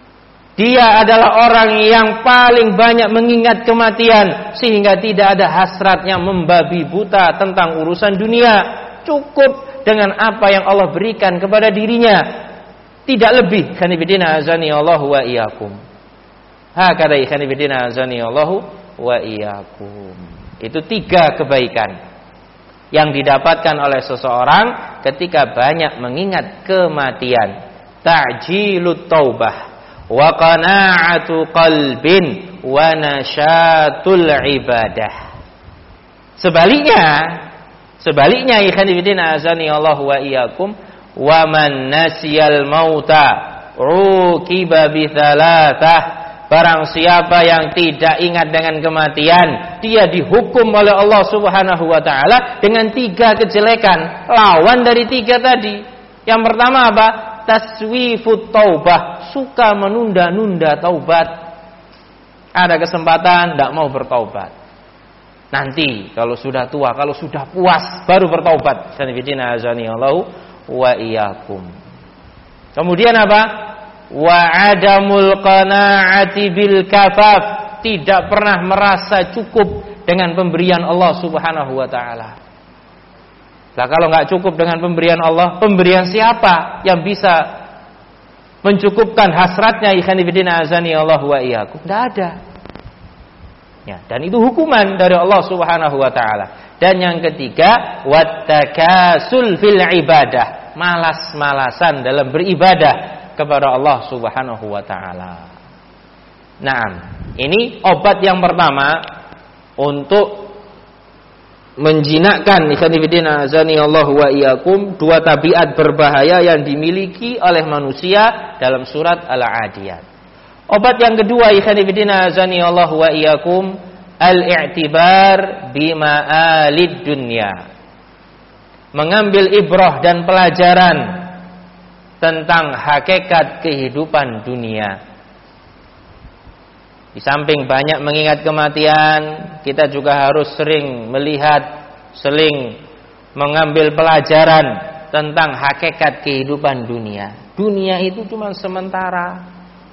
Dia adalah orang yang paling banyak mengingat kematian, sehingga tidak ada hasratnya membabi buta tentang urusan dunia. Cukup dengan apa yang Allah berikan kepada dirinya, tidak lebih. Khanifidina azani Allahu wa iyyakum. Hakada khanifidina azani Allahu wa iyyakum. Itu tiga kebaikan yang didapatkan oleh seseorang ketika banyak mengingat kematian. Ta'jilut taubah wa qana'atu qalbin wa nasyatul ibadah. Sebaliknya, sebaliknya ikhwanifidina azani Allah wa iyyakum, wa man nasiyal mauta uqiba bi thalathah. Barang siapa yang tidak ingat dengan kematian, dia dihukum oleh Allah Subhanahu wa taala dengan tiga kejelekan, lawan dari tiga tadi. Yang pertama apa? Taswifut taubah, suka menunda-nunda taubat. Ada kesempatan tidak mau bertaubat. Nanti kalau sudah tua, kalau sudah puas baru bertaubat. Sanifidina azani Allahu wa iyyakum. Kemudian apa? Wa adamul qanaati bil kafaf, tidak pernah merasa cukup dengan pemberian Allah Subhanahu wa taala. Lah kalau enggak cukup dengan pemberian Allah, pemberian siapa yang bisa mencukupkan hasratnya? Ikhwanifidina azani Allah wa iyyakum. Tidak ada. Ya, dan itu hukuman dari Allah Subhanahu wa taala. Dan yang ketiga, wattakasul fil ibadah, malas-malasan dalam beribadah kepada Allah Subhanahu wa taala. Naam, ini obat yang pertama untuk menjinakkan ikhwan fillah azani Allah wa iyyakum, dua tabiat berbahaya yang dimiliki oleh manusia dalam surat Al-Adiyat. Obat yang kedua ikhwan fillah azani Allah wa iyyakum, al-i'tibar bima'alid dunya, mengambil ibrah dan pelajaran tentang hakikat kehidupan dunia. Di samping banyak mengingat kematian, kita juga harus sering melihat, sering mengambil pelajaran tentang hakikat kehidupan dunia. Dunia itu cuma sementara.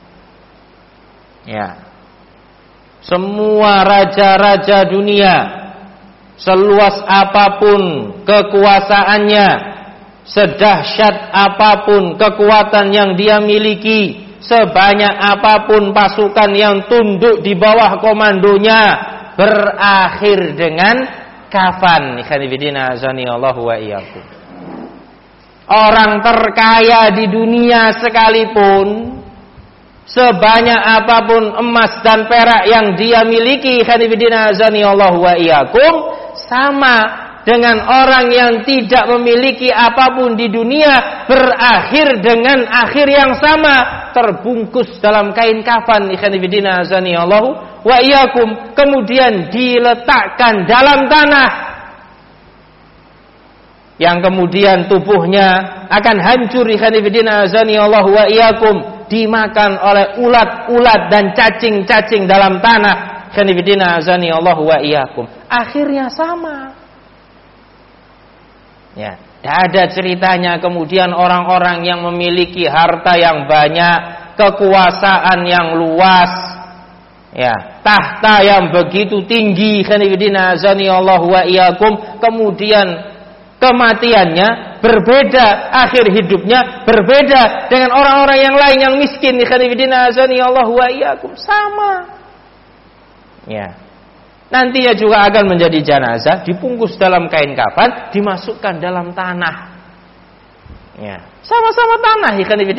Ya. Semua raja-raja dunia, seluas apapun kekuasaannya, sedahsyat apapun kekuatan yang dia miliki, sebanyak apapun pasukan yang tunduk di bawah komandonya, berakhir dengan kafan. Orang terkaya di dunia sekalipun, sebanyak apapun emas dan perak yang dia miliki, sama dengan orang yang tidak memiliki apapun di dunia, berakhir dengan akhir yang sama, terbungkus dalam kain kafan, kemudian diletakkan dalam tanah, yang kemudian tubuhnya akan hancur, dimakan oleh ulat-ulat dan cacing-cacing dalam tanah. Akhirnya sama. Ya, ada ceritanya kemudian orang-orang yang memiliki harta yang banyak, kekuasaan yang luas, ya, tahta yang begitu tinggi, kemudian kematiannya berbeda, akhir hidupnya berbeda dengan orang-orang yang lain yang miskin, sama. Ya. Nantinya juga akan menjadi jenazah, dibungkus dalam kain kafan, dimasukkan dalam tanah. Ya, sama-sama tanah,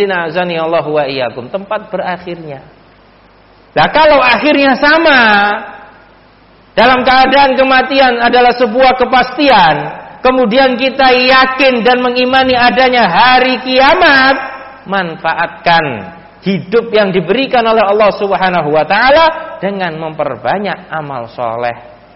tempat berakhirnya. Nah, kalau akhirnya sama, dalam keadaan kematian adalah sebuah kepastian, kemudian kita yakin dan mengimani adanya hari kiamat, manfaatkan hidup yang diberikan oleh Allah Subhanahu wa taala dengan memperbanyak amal soleh.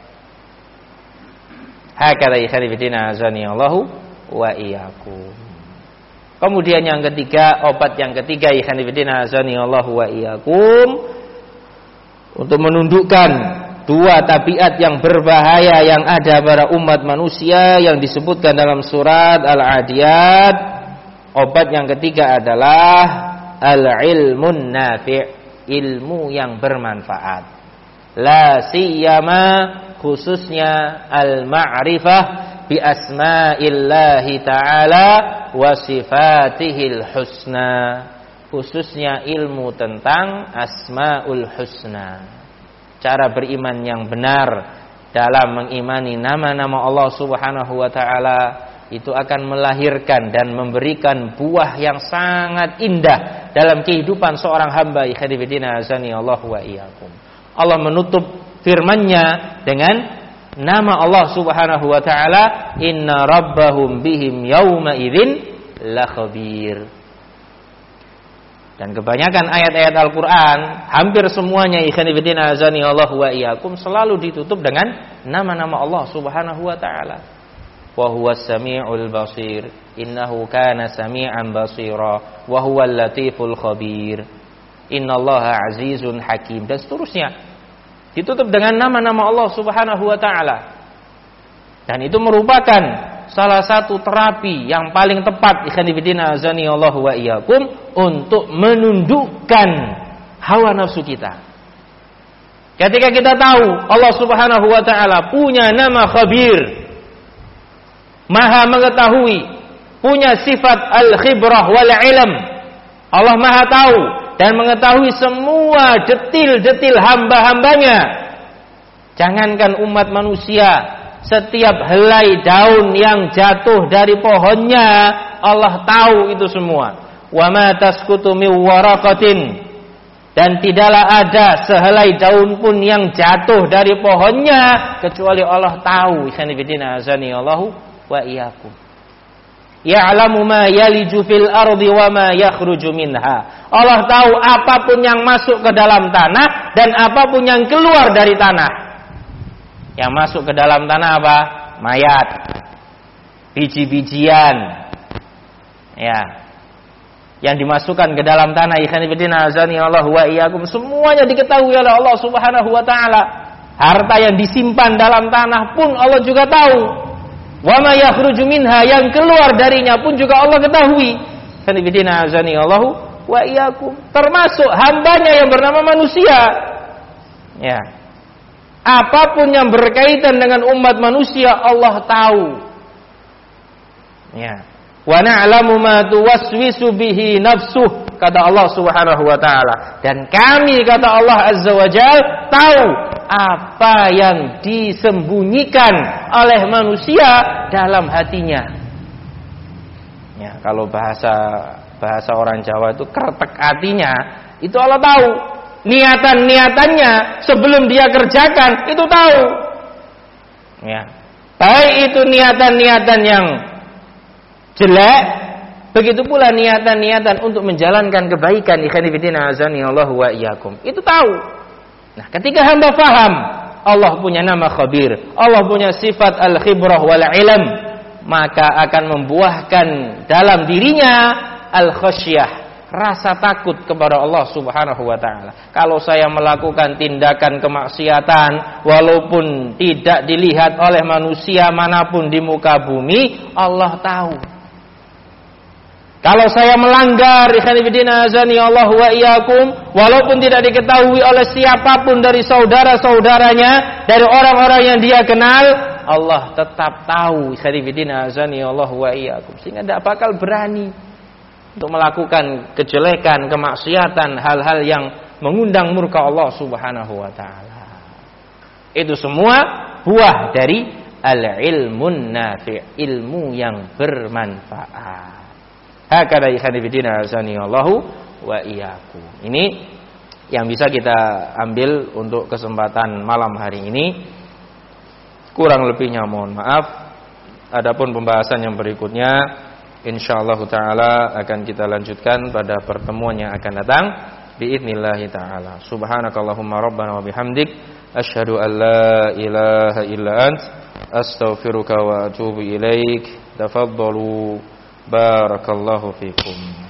Hakadha ikhwanifidina azani Allahu wa iyyakum. Kemudian yang ketiga, obat yang ketiga ikhwanifidina azani Allahu wa iyyakum, untuk menundukkan dua tabiat yang berbahaya yang ada pada umat manusia yang disebutkan dalam surat Al-Adiyat. Obat yang ketiga adalah al-ilmun nafi', ilmu yang bermanfaat. La siyama, khususnya al-ma'rifah bi asma'illahi ta'ala wa sifatihil husna, khususnya ilmu tentang asma'ul husna, cara beriman yang benar dalam mengimani nama-nama Allah Subhanahu wa taala. Itu akan melahirkan dan memberikan buah yang sangat indah dalam kehidupan seorang hamba. Allah menutup firman-Nya dengan nama Allah Subhanahu wa taala, inna rabbahum bihim yauma idzin lakhabir. Dan kebanyakan ayat-ayat Al-Qur'an, hampir semuanya selalu ditutup dengan nama-nama Allah Subhanahu wa taala. Wa huwas samiul basir, innahu kana sami'an basira, wa huwal latiful khabir, innallaha azizun hakim, dan seterusnya. Ditutup dengan nama-nama Allah Subhanahu wa taala. Dan itu merupakan salah satu terapi yang paling tepat ikhwanifidina azani Allah wa iyyakum untuk menundukkan hawa nafsu kita. Ketika kita tahu Allah Subhanahu wa taala punya nama Khabir, Maha mengetahui, punya sifat al-khibrah wal ilm. Allah Maha tahu dan mengetahui semua detil-detil hamba-hambanya. Jangankan umat manusia, Setiap helai daun yang jatuh dari pohonnya, Allah tahu itu semua. Wa ma tasqutu min waraqatin, dan tidaklah ada sehelai daun pun yang jatuh dari pohonnya kecuali Allah tahu. Ikhwani fillah azani Allahu wa iyyakum. Ya'lamu ma yaliju fil ardi wa ma yakhruju minha. Allah tahu apapun yang masuk ke dalam tanah dan apapun yang keluar dari tanah. Yang masuk ke dalam tanah apa? Mayat, biji-bijian, ya, yang dimasukkan ke dalam tanah. Ikhwan fillah azani Allah wa iyyakum, semuanya diketahui oleh Allah Subhanahu wa taala. Harta yang disimpan dalam tanah pun Allah juga tahu. Wa ma yakhruju minha, yang keluar darinya pun juga Allah ketahui. Ikhwan fillah azani Allah wa iyyakum, termasuk hambanya yang bernama manusia. Ya. Apapun yang berkaitan dengan umat manusia Allah tahu. Ya. Wa na'lamu ma tuwaswisu bihi nafsuh, kata Allah Subhanahu wa taala. Dan kami, kata Allah Azza wa Jalla, tahu apa yang disembunyikan oleh manusia dalam hatinya. Ya, kalau bahasa bahasa orang Jawa itu kretek hatinya, itu Allah tahu. Niatan-niatannya sebelum dia kerjakan itu tahu. Ya. Baik itu niatan-niatan yang jelek, begitu pula niatan-niatan untuk menjalankan kebaikan. Ikhwan fillah azani Allah wa iyyakum, itu tahu. Nah, ketika hamba faham Allah punya nama khabir, Allah punya sifat al-khibrah wal ilm, maka akan membuahkan dalam dirinya al-khasyah, rasa takut kepada Allah Subhanahu wa taala. Kalau saya melakukan tindakan kemaksiatan walaupun tidak dilihat oleh manusia manapun di muka bumi, Allah tahu. Kalau saya melanggar, ikhwan fillah azani Allah wa iyyakum, walaupun tidak diketahui oleh siapapun dari saudara-saudaranya, dari orang-orang yang dia kenal, Allah tetap tahu. Ikhwan fillah azani Allah wa iyyakum, sehingga tidak bakal berani untuk melakukan kejelekan, kemaksiatan, hal-hal yang mengundang murka Allah Subhanahu wa taala. Itu semua buah dari al-ilmun nafi', ilmu yang bermanfaat. Hakada ikhwan fillah azani Allahu wa iyyakum. Ini yang bisa kita ambil untuk kesempatan malam hari ini. Kurang lebihnya mohon maaf. Adapun pembahasan yang berikutnya insyaallah taala akan kita lanjutkan pada pertemuan yang akan datang biidznillah taala. Subhanakallahumma rabbana wa bihamdik asyhadu an la ilaha illa ant astaghfiruka wa atubu ilaik. Tafaddalu barakallahu fikum.